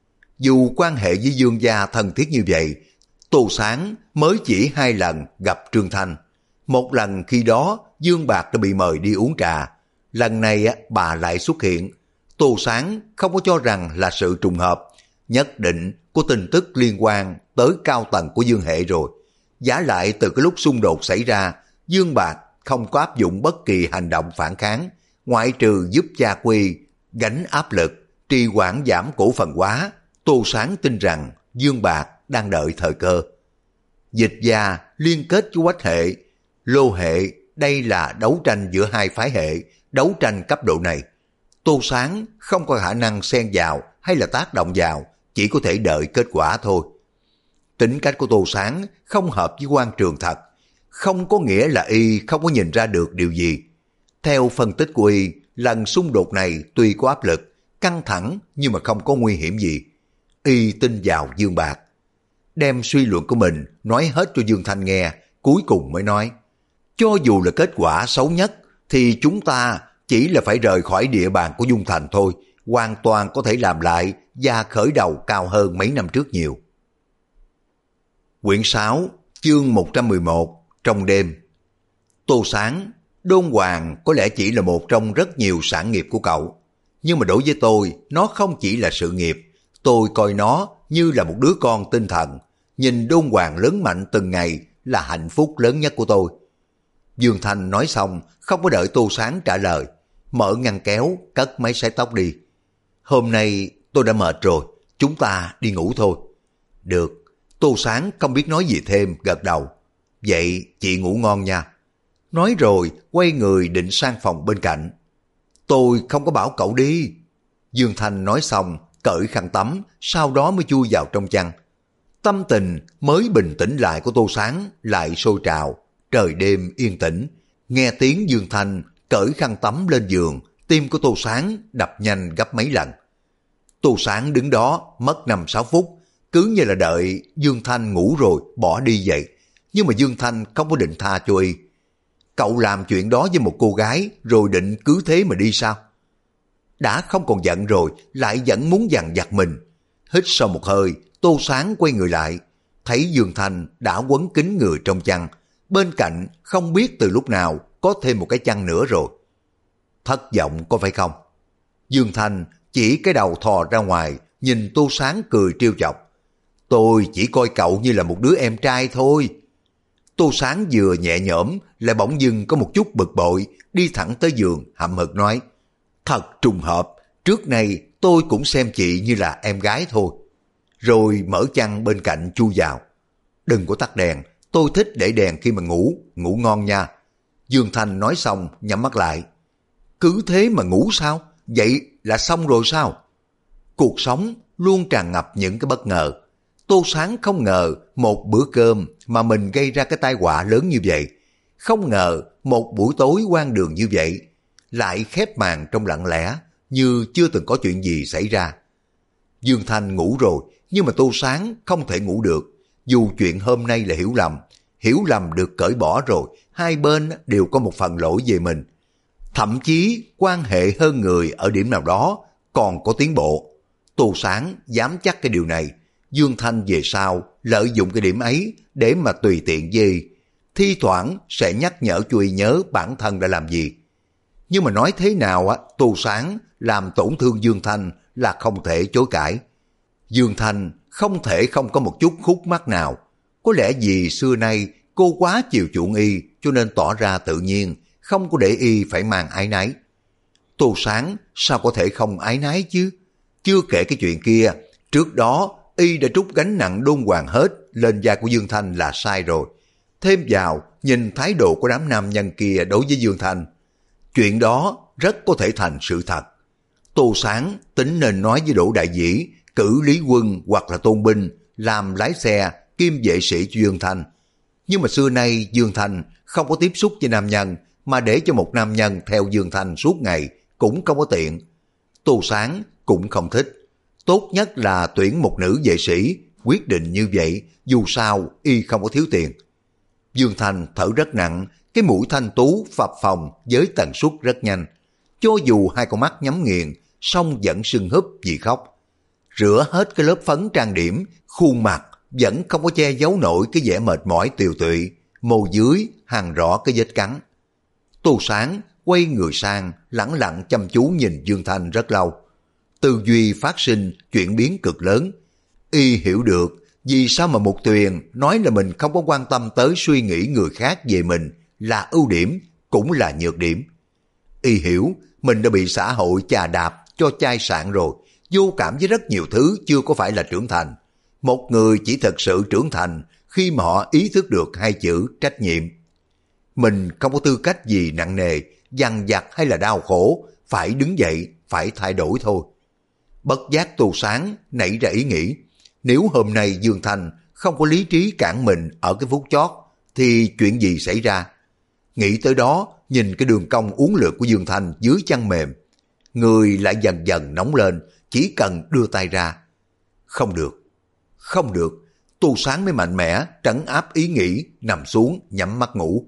Dù quan hệ với Dương gia thân thiết như vậy, Tô Sáng mới chỉ 2 lần gặp Trương Thanh. Một lần khi đó Dương Bạc đã bị mời đi uống trà. Lần này bà lại xuất hiện. Tô Sáng không có cho rằng là sự trùng hợp, nhất định có tin tức liên quan tới cao tầng của Dương hệ rồi. Giả lại từ cái lúc xung đột xảy ra, Dương Bạc không có áp dụng bất kỳ hành động phản kháng, ngoại trừ giúp cha Quy gánh áp lực, trì hoãn giảm cổ phần hóa. Tô Sáng tin rằng Dương Bạc đang đợi thời cơ. Dịch gia liên kết với Quách hệ, Lô hệ, đây là đấu tranh giữa 2 phái hệ, đấu tranh cấp độ này. Tô Sáng không có khả năng xen vào hay là tác động vào, chỉ có thể đợi kết quả thôi. Tính cách của Tô Sáng không hợp với Quan Trường thật, không có nghĩa là y không có nhìn ra được điều gì. Theo phân tích của y, lần xung đột này tuy có áp lực, căng thẳng nhưng mà không có nguy hiểm gì. Y tin vào Dương Bạc. Đem suy luận của mình nói hết cho Dương Thanh nghe, cuối cùng mới nói, cho dù là kết quả xấu nhất, thì chúng ta chỉ là phải rời khỏi địa bàn của Dung Thành thôi, hoàn toàn có thể làm lại và khởi đầu cao hơn mấy năm trước nhiều. Quyển 6, chương 111, trong đêm. Tô Sáng, Đôn Hoàng có lẽ chỉ là một trong rất nhiều sản nghiệp của cậu. Nhưng mà đối với tôi, nó không chỉ là sự nghiệp. Tôi coi nó như là một đứa con tinh thần. Nhìn Đôn Hoàng lớn mạnh từng ngày là hạnh phúc lớn nhất của tôi. Dương Thanh nói xong, không có đợi Tô Sáng trả lời. Mở ngăn kéo, cất máy sấy tóc đi. Hôm nay tôi đã mệt rồi, chúng ta đi ngủ thôi. Được. Tô Sáng không biết nói gì thêm, gật đầu. Vậy chị ngủ ngon nha. Nói rồi quay người định sang phòng bên cạnh. Tôi không có bảo cậu đi. Dương Thanh nói xong cởi khăn tắm, sau đó mới chui vào trong chăn. Tâm tình mới bình tĩnh lại của Tô Sáng lại sôi trào. Trời đêm yên tĩnh, nghe tiếng Dương Thanh cởi khăn tắm lên giường, tim của Tô Sáng đập nhanh gấp mấy lần. Tô Sáng đứng đó mất 5-6 phút, cứ như là đợi Dương Thanh ngủ rồi bỏ đi vậy. Nhưng mà Dương Thanh không có định tha cho y. Cậu làm chuyện đó với một cô gái rồi định cứ thế mà đi sao? Đã không còn giận rồi lại vẫn muốn dằn vặt mình. Hít sâu một hơi, Tô Sáng quay người lại, thấy Dương Thanh đã quấn kín người trong chăn. Bên cạnh không biết từ lúc nào có thêm một cái chăn nữa rồi. Thất vọng có phải không? Dương Thanh chỉ cái đầu thò ra ngoài, nhìn Tô Sáng cười trêu chọc. Tôi chỉ coi cậu như là một đứa em trai thôi. Tô Sáng vừa nhẹ nhõm lại bỗng dưng có một chút bực bội, đi thẳng tới giường hậm hực nói, thật trùng hợp, trước này tôi cũng xem chị như là em gái thôi. Rồi mở chăn bên cạnh chui vào. Đừng có tắt đèn, tôi thích để đèn khi mà ngủ, ngủ ngon nha. Dương Thanh nói xong nhắm mắt lại. Cứ thế mà ngủ sao? Vậy là xong rồi sao? Cuộc sống luôn tràn ngập những cái bất ngờ. Tô Sáng không ngờ một bữa cơm mà mình gây ra cái tai họa lớn như vậy. Không ngờ một buổi tối hoang đường như vậy lại khép màn trong lặng lẽ như chưa từng có chuyện gì xảy ra. Dương Thanh ngủ rồi nhưng mà Tô Sáng không thể ngủ được. Dù chuyện hôm nay là hiểu lầm được cởi bỏ rồi, hai bên đều có một phần lỗi về mình. Thậm chí quan hệ hơn người ở điểm nào đó còn có tiến bộ. Tô Sáng dám chắc cái điều này. Dương Thanh về sau lợi dụng cái điểm ấy để mà tùy tiện gì. Thi thoảng sẽ nhắc nhở cho y nhớ bản thân đã làm gì. Nhưng mà nói thế nào Tô Sáng làm tổn thương Dương Thanh là không thể chối cãi. Dương Thanh không thể không có một chút khúc mắc nào. Có lẽ vì xưa nay cô quá chiều chuộng y cho nên tỏ ra tự nhiên, không có để y phải mang áy náy. Tô Sáng sao có thể không áy náy chứ? Chưa kể cái chuyện kia, trước đó y đã trút gánh nặng đôn hoàng hết lên vai của Dương Thanh là sai rồi. Thêm vào, nhìn thái độ của đám nam nhân kia đối với Dương Thanh, chuyện đó rất có thể thành sự thật. Tô Sáng tính nên nói với Đỗ Đại Dĩ cử Lý Quân hoặc là Tôn Binh làm lái xe kiêm vệ sĩ cho Dương Thanh. Nhưng mà xưa nay Dương Thanh không có tiếp xúc với nam nhân, mà để cho một nam nhân theo Dương Thanh suốt ngày cũng không có tiện. Tô Sáng cũng không thích. Tốt nhất là tuyển một nữ vệ sĩ, quyết định như vậy, dù sao y không có thiếu tiền. Dương Thanh thở rất nặng, cái mũi thanh tú phập phồng với tần suất rất nhanh. Cho dù hai con mắt nhắm nghiền, song vẫn sưng húp vì khóc. Rửa hết cái lớp phấn trang điểm, khuôn mặt vẫn không có che giấu nổi cái vẻ mệt mỏi tiều tụy, môi dưới hằn rõ cái vết cắn. Tô Sáng quay người sang, lẳng lặng chăm chú nhìn Dương Thanh rất lâu. Tư duy phát sinh chuyển biến cực lớn. Y hiểu được vì sao mà Mục Tuyền nói là mình không có quan tâm tới suy nghĩ người khác về mình là ưu điểm, cũng là nhược điểm. Y hiểu mình đã bị xã hội chà đạp cho chai sạn rồi, vô cảm với rất nhiều thứ chưa có phải là trưởng thành. Một người chỉ thật sự trưởng thành khi mà họ ý thức được hai chữ trách nhiệm. Mình không có tư cách gì nặng nề, dằn vặt hay là đau khổ, phải đứng dậy, phải thay đổi thôi. Bất giác Tô Sáng nảy ra ý nghĩ, nếu hôm nay Dương Thanh không có lý trí cản mình ở cái phút chót, thì chuyện gì xảy ra? Nghĩ tới đó, nhìn cái đường cong uốn lượn của Dương Thanh dưới chân mềm, người lại dần dần nóng lên, chỉ cần đưa tay ra. Không được, không được, Tô Sáng mới mạnh mẽ trấn áp ý nghĩ, nằm xuống nhắm mắt ngủ.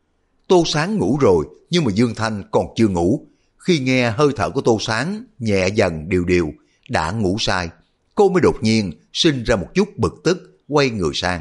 Tô Sáng ngủ rồi, nhưng mà Dương Thanh còn chưa ngủ. Khi nghe hơi thở của Tô Sáng nhẹ dần đều đều, đã ngủ sai, cô mới đột nhiên sinh ra một chút bực tức, quay người sang.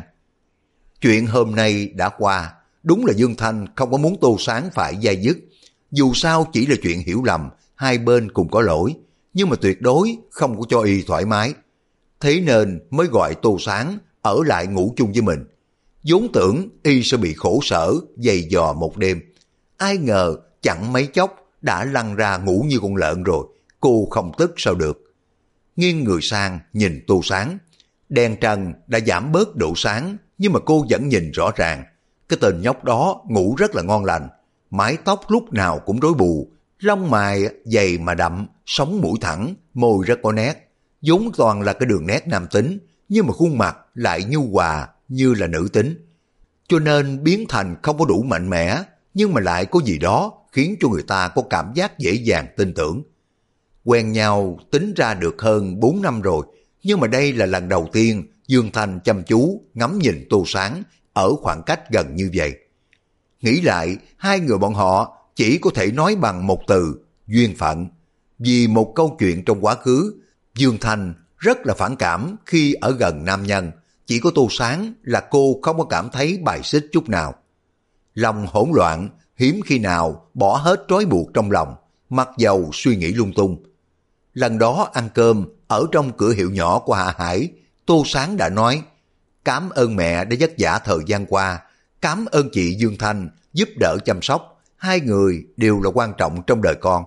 Chuyện hôm nay đã qua, đúng là Dương Thanh không có muốn Tô Sáng phải dai dứt. Dù sao chỉ là chuyện hiểu lầm, hai bên cùng có lỗi, nhưng mà tuyệt đối không có cho y thoải mái. Thế nên mới gọi Tô Sáng ở lại ngủ chung với mình. Vốn tưởng y sẽ bị khổ sở, dày dò một đêm. Ai ngờ chẳng mấy chốc đã lăn ra ngủ như con lợn rồi, cô không tức sao được. Nghiêng người sang nhìn Tô Sáng. Đèn trần đã giảm bớt độ sáng, nhưng mà cô vẫn nhìn rõ ràng. Cái tên nhóc đó ngủ rất là ngon lành, mái tóc lúc nào cũng rối bù, lông mày dày mà đậm, sống mũi thẳng, môi rất có nét. Vốn toàn là cái đường nét nam tính, nhưng mà khuôn mặt lại nhu hòa như là nữ tính. Cho nên biến thành không có đủ mạnh mẽ, nhưng mà lại có gì đó khiến cho người ta có cảm giác dễ dàng tin tưởng. Quen nhau tính ra được hơn 4 năm rồi, nhưng mà đây là lần đầu tiên Dương Thanh chăm chú ngắm nhìn Tô Sáng ở khoảng cách gần như vậy. Nghĩ lại, hai người bọn họ chỉ có thể nói bằng một từ, duyên phận. Vì một câu chuyện trong quá khứ, Dương Thanh rất là phản cảm khi ở gần nam nhân, chỉ có Tô Sáng là cô không có cảm thấy bài xích chút nào. Lòng hỗn loạn, hiếm khi nào bỏ hết trói buộc trong lòng, mặc dầu suy nghĩ lung tung. Lần đó ăn cơm ở trong cửa hiệu nhỏ của Hạ Hải, Tô Sáng đã nói, cảm ơn mẹ đã vất vả thời gian qua, cảm ơn chị Dương Thanh giúp đỡ chăm sóc, hai người đều là quan trọng trong đời con.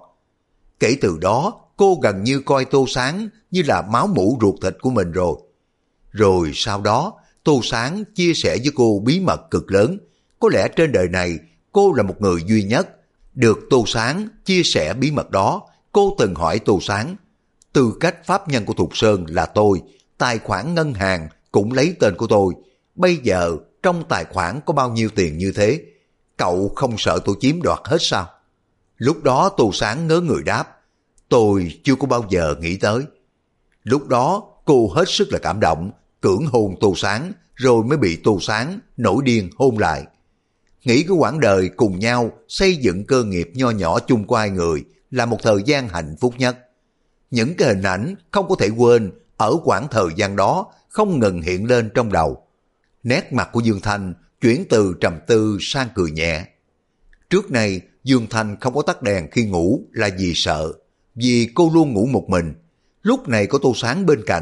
Kể từ đó, cô gần như coi Tô Sáng như là máu mủ ruột thịt của mình rồi. Rồi sau đó, Tô Sáng chia sẻ với cô bí mật cực lớn. Có lẽ trên đời này, cô là một người duy nhất được Tô Sáng chia sẻ bí mật đó. Cô từng hỏi Tô Sáng, tư cách pháp nhân của Thục Sơn là tôi, tài khoản ngân hàng cũng lấy tên của tôi. Bây giờ trong tài khoản có bao nhiêu tiền như thế? Cậu không sợ tôi chiếm đoạt hết sao? Lúc đó Tô Sáng ngớ người đáp, tôi chưa có bao giờ nghĩ tới. Lúc đó cô hết sức là cảm động, cưỡng hôn Tô Sáng, rồi mới bị Tô Sáng nổi điên hôn lại. Nghĩ cái quãng đời cùng nhau xây dựng cơ nghiệp nho nhỏ chung của hai người là một thời gian hạnh phúc nhất. Những cái hình ảnh không có thể quên ở quãng thời gian đó không ngừng hiện lên trong đầu. Nét mặt của Dương Thanh chuyển từ trầm tư sang cười nhẹ. Trước này Dương Thanh không có tắt đèn khi ngủ là vì sợ, vì cô luôn ngủ một mình. Lúc này có Tô Sáng bên cạnh,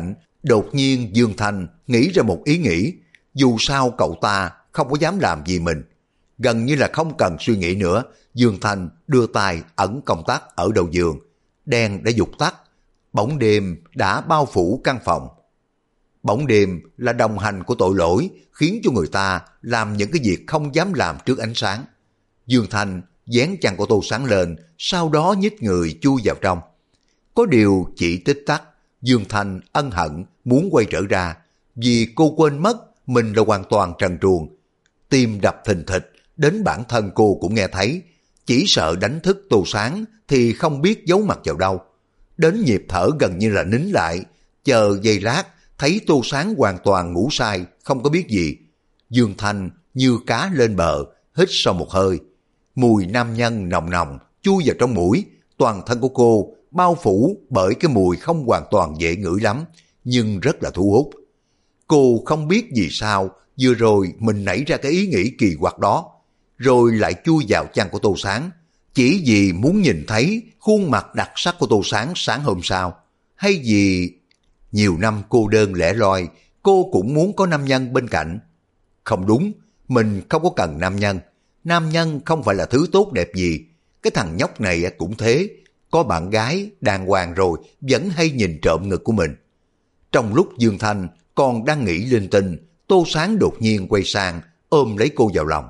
Đột nhiên Dương Thanh nghĩ ra một ý nghĩ, dù sao cậu ta không có dám làm gì mình. Gần như là không cần suy nghĩ nữa, Dương Thanh đưa tay ẩn công tắc ở đầu giường. Đèn đã vụt tắt, bóng đêm đã bao phủ căn phòng. Bóng đêm là đồng hành của tội lỗi, khiến cho người ta làm những cái việc không dám làm trước ánh sáng. Dương Thanh dán chăn của Tô Sáng lên, sau đó nhích người chui vào trong. Có điều chỉ tích tắc, Dương Thanh ân hận muốn quay trở ra, vì cô quên mất mình là hoàn toàn trần truồng. Tim đập thình thịch, đến bản thân cô cũng nghe thấy, chỉ sợ đánh thức Tô Sáng thì không biết giấu mặt vào đâu. Đến nhịp thở gần như là nín lại, chờ giây lát, thấy Tô Sáng hoàn toàn ngủ say, không có biết gì. Dương Thanh như cá lên bờ, hít sâu một hơi. Mùi nam nhân nồng nồng chui vào trong mũi, toàn thân của cô bao phủ bởi cái mùi không hoàn toàn dễ ngửi lắm, nhưng rất là thu hút. Cô không biết vì sao vừa rồi mình nảy ra cái ý nghĩ kỳ quặc đó, rồi lại chui vào chăn của Tô Sáng, chỉ vì muốn nhìn thấy khuôn mặt đặc sắc của Tô Sáng sáng hôm sau, hay vì nhiều năm cô đơn lẻ loi, cô cũng muốn có nam nhân bên cạnh. Không đúng, mình không có cần nam nhân. Nam nhân không phải là thứ tốt đẹp gì. Cái thằng nhóc này cũng thế, có bạn gái đàng hoàng rồi vẫn hay nhìn trộm ngực của mình. Trong lúc Dương Thanh còn đang nghĩ linh tinh, Tô Sáng đột nhiên quay sang ôm lấy cô vào lòng.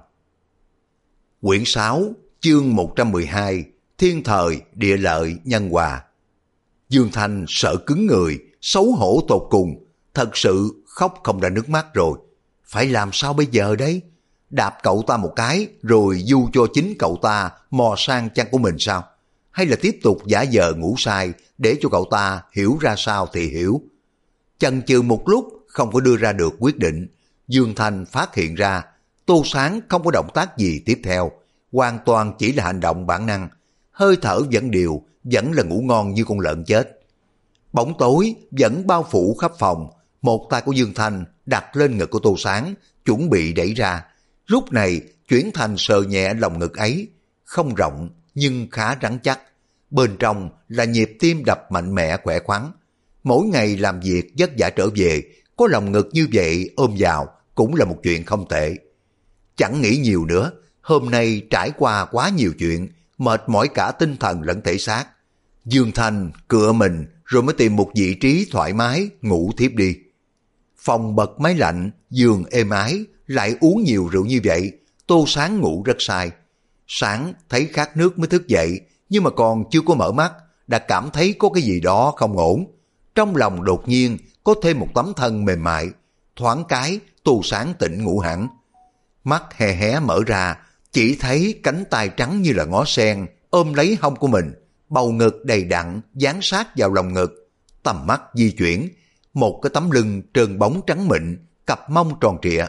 Quyển 6, chương 112, Thiên thời, địa lợi, nhân hòa. Dương Thanh sợ cứng người, xấu hổ tột cùng, thật sự khóc không ra nước mắt rồi. Phải làm sao bây giờ đấy? Đạp cậu ta một cái rồi du cho chính cậu ta mò sang chăn của mình sao? Hay là tiếp tục giả vờ ngủ sai để cho cậu ta hiểu ra sao thì hiểu? Chần chừ một lúc không có đưa ra được quyết định, Dương Thanh phát hiện ra Tô Sáng không có động tác gì tiếp theo, hoàn toàn chỉ là hành động bản năng, hơi thở vẫn đều, vẫn là ngủ ngon như con lợn chết. Bóng tối vẫn bao phủ khắp phòng, một tay của Dương Thanh đặt lên ngực của Tô Sáng, chuẩn bị đẩy ra. Lúc này chuyển thành sờ nhẹ lòng ngực ấy, không rộng nhưng khá rắn chắc. Bên trong là nhịp tim đập mạnh mẽ khỏe khoắn. Mỗi ngày làm việc vất vả trở về, có lòng ngực như vậy ôm vào cũng là một chuyện không tệ. Chẳng nghĩ nhiều nữa, hôm nay trải qua quá nhiều chuyện, mệt mỏi cả tinh thần lẫn thể xác. Dương Thanh cựa mình rồi mới tìm một vị trí thoải mái ngủ thiếp đi. Phòng bật máy lạnh, giường êm ái, lại uống nhiều rượu như vậy, Tô Sáng ngủ rất sai. Sáng thấy khát nước mới thức dậy, nhưng mà còn chưa có mở mắt, đã cảm thấy có cái gì đó không ổn. Trong lòng đột nhiên có thêm một tấm thân mềm mại, thoáng cái Tô Sáng tỉnh ngủ hẳn. Mắt hé hé mở ra, chỉ thấy cánh tay trắng như là ngó sen ôm lấy hông của mình, bầu ngực đầy đặn dán sát vào lòng ngực. Tầm mắt di chuyển, một cái tấm lưng trơn bóng trắng mịn, cặp mông tròn trịa.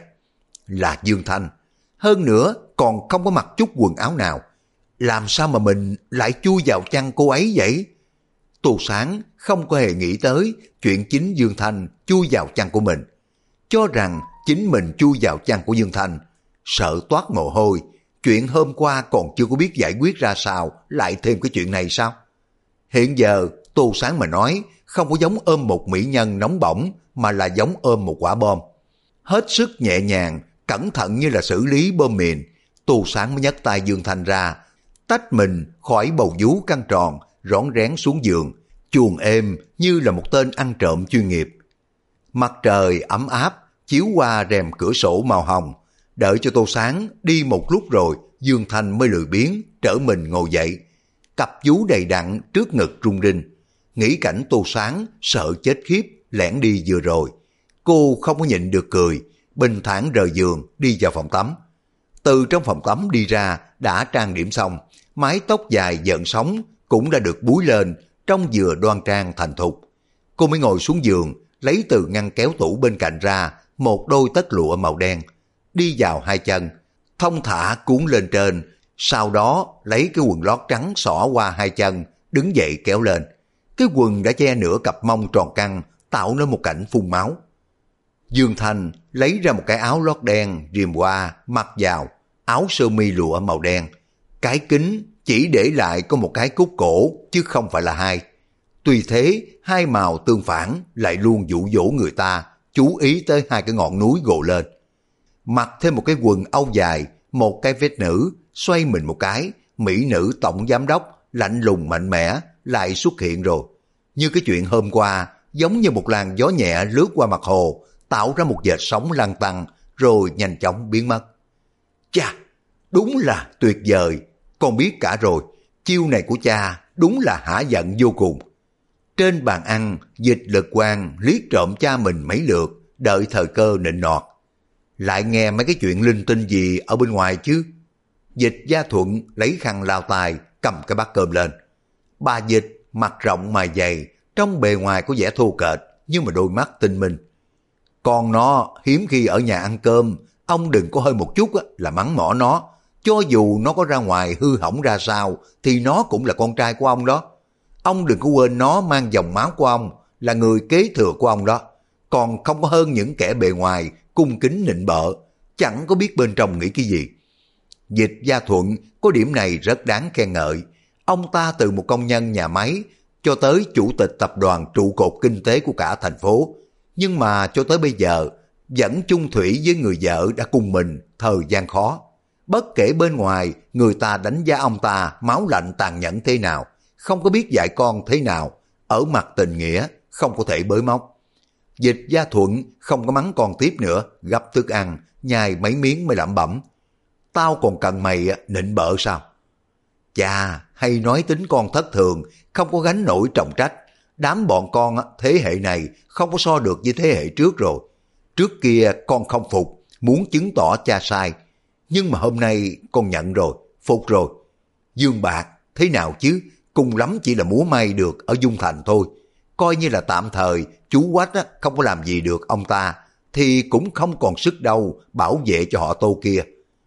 Là Dương Thanh, hơn nữa còn không có mặc chút quần áo nào. Làm sao mà mình lại chui vào chăn cô ấy vậy? Tô Sáng không có hề nghĩ tới chuyện chính Dương Thanh chui vào chăn của mình, cho rằng chính mình chui vào chăn của Dương Thanh, sợ toát mồ hôi. Chuyện hôm qua còn chưa có biết giải quyết ra sao, lại thêm cái chuyện này sao? Hiện giờ Tô Sáng mà nói không có giống ôm một mỹ nhân nóng bỏng, mà là giống ôm một quả bom. Hết sức nhẹ nhàng, cẩn thận như là xử lý bom mìn, Tô Sáng mới nhấc tay Dương Thanh ra, tách mình khỏi bầu vú căng tròn, rón rén xuống giường, chuồng êm như là một tên ăn trộm chuyên nghiệp. Mặt trời ấm áp chiếu qua rèm cửa sổ màu hồng. Đợi cho Tô Sáng đi một lúc rồi, Dương Thanh mới lười biếng trở mình ngồi dậy. Cặp vú đầy đặn trước ngực rung rinh. Nghĩ cảnh Tô Sáng sợ chết khiếp lẻn đi vừa rồi, cô không có nhịn được cười, bình thản rời giường đi vào phòng tắm. Từ trong phòng tắm đi ra đã trang điểm xong, mái tóc dài dợn sóng cũng đã được búi lên, trông vừa đoan trang thành thục. Cô mới ngồi xuống giường, lấy từ ngăn kéo tủ bên cạnh ra một đôi tất lụa màu đen, đi vào hai chân, thong thả cuốn lên trên, sau đó lấy cái quần lót trắng xỏ qua hai chân, đứng dậy kéo lên. Cái quần đã che nửa cặp mông tròn căng, tạo nên một cảnh phun máu. Dương Thanh lấy ra một cái áo lót đen riềm qua, mặc vào, áo sơ mi lụa màu đen. Cái kính chỉ để lại có một cái cúc cổ, chứ không phải là hai. Tuy thế, hai màu tương phản lại luôn dụ dỗ người ta chú ý tới hai cái ngọn núi gồ lên. Mặc thêm một cái quần âu dài, một cái vest nữ, xoay mình một cái, mỹ nữ tổng giám đốc, lạnh lùng mạnh mẽ, lại xuất hiện rồi. Như cái chuyện hôm qua, giống như một làn gió nhẹ lướt qua mặt hồ, tạo ra một vệt sóng lăn tăn, rồi nhanh chóng biến mất. Chà, đúng là tuyệt vời, con biết cả rồi, chiêu này của cha đúng là hả giận vô cùng. Trên bàn ăn, Dịch Lực Quang liếc trộm cha mình mấy lượt, đợi thời cơ nịnh nọt. Lại nghe mấy cái chuyện linh tinh gì ở bên ngoài chứ? Dịch Gia Thuận lấy khăn lau tay, cầm cái bát cơm lên. Bà Dịch mặt rộng mày dày, trong bề ngoài có vẻ thô kệch, nhưng mà đôi mắt tinh minh. Con nó hiếm khi ở nhà ăn cơm, ông đừng có hơi một chút là mắng mỏ nó. Cho dù nó có ra ngoài hư hỏng ra sao, thì nó cũng là con trai của ông đó. Ông đừng có quên nó mang dòng máu của ông, là người kế thừa của ông đó. Còn không có hơn những kẻ bề ngoài cung kính nịnh bợ, chẳng có biết bên trong nghĩ cái gì. Dịch Gia Thuận có điểm này rất đáng khen ngợi. Ông ta từ một công nhân nhà máy cho tới chủ tịch tập đoàn trụ cột kinh tế của cả thành phố. Nhưng mà cho tới bây giờ vẫn chung thủy với người vợ đã cùng mình thời gian khó. Bất kể bên ngoài người ta đánh giá ông ta máu lạnh tàn nhẫn thế nào, không có biết dạy con thế nào, ở mặt tình nghĩa không có thể bới móc. Dịch Gia Thuận không có mắng con tiếp nữa, gấp thức ăn, nhai mấy miếng mới lẩm bẩm. Tao còn cần mày nịnh bợ sao? Chà, hay nói tính con thất thường, không có gánh nổi trọng trách. Đám bọn con thế hệ này không có so được với thế hệ trước rồi. Trước kia con không phục, muốn chứng tỏ cha sai. Nhưng mà hôm nay con nhận rồi, phục rồi. Dương Bạc, thế nào chứ? Cùng lắm chỉ là múa may được ở Dung Thành thôi. Coi như là tạm thời, chú Quách không có làm gì được ông ta, thì cũng không còn sức đâu bảo vệ cho họ Tô kia.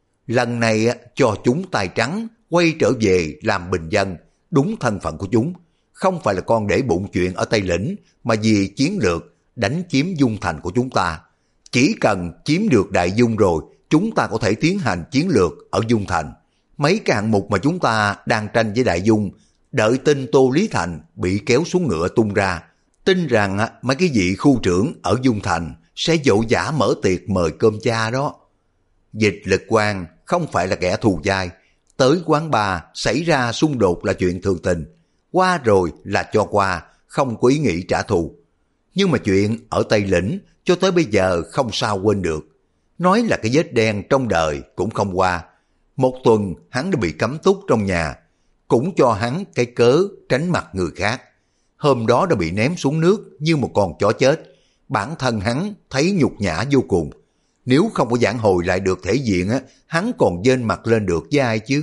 Lần này cho chúng tay trắng, quay trở về làm bình dân, đúng thân phận của chúng. Không phải là con để bụng chuyện ở Tây Lĩnh, mà vì chiến lược đánh chiếm Dung Thành của chúng ta. Chỉ cần chiếm được Đại Dung rồi, chúng ta có thể tiến hành chiến lược ở Dung Thành. Mấy cái hạng mục mà chúng ta đang tranh với Đại Dung, đợi tin Tô Lý Thành bị kéo xuống ngựa tung ra, tin rằng mấy cái vị khu trưởng ở Dung Thành sẽ dỗ dã mở tiệc mời cơm cha đó. Dịch Lực Quang không phải là kẻ thù dai, tới quán bar xảy ra xung đột là chuyện thường tình, qua rồi là cho qua, không có ý nghĩ trả thù. Nhưng mà chuyện ở Tây Lĩnh cho tới bây giờ không sao quên được. Nói là cái vết đen trong đời cũng không qua. Một tuần hắn đã bị cấm túc trong nhà, cũng cho hắn cái cớ tránh mặt người khác. Hôm đó đã bị ném xuống nước như một con chó chết. Bản thân hắn thấy nhục nhã vô cùng. Nếu không có vãn hồi lại được thể diện hắn còn dên mặt lên được với ai chứ?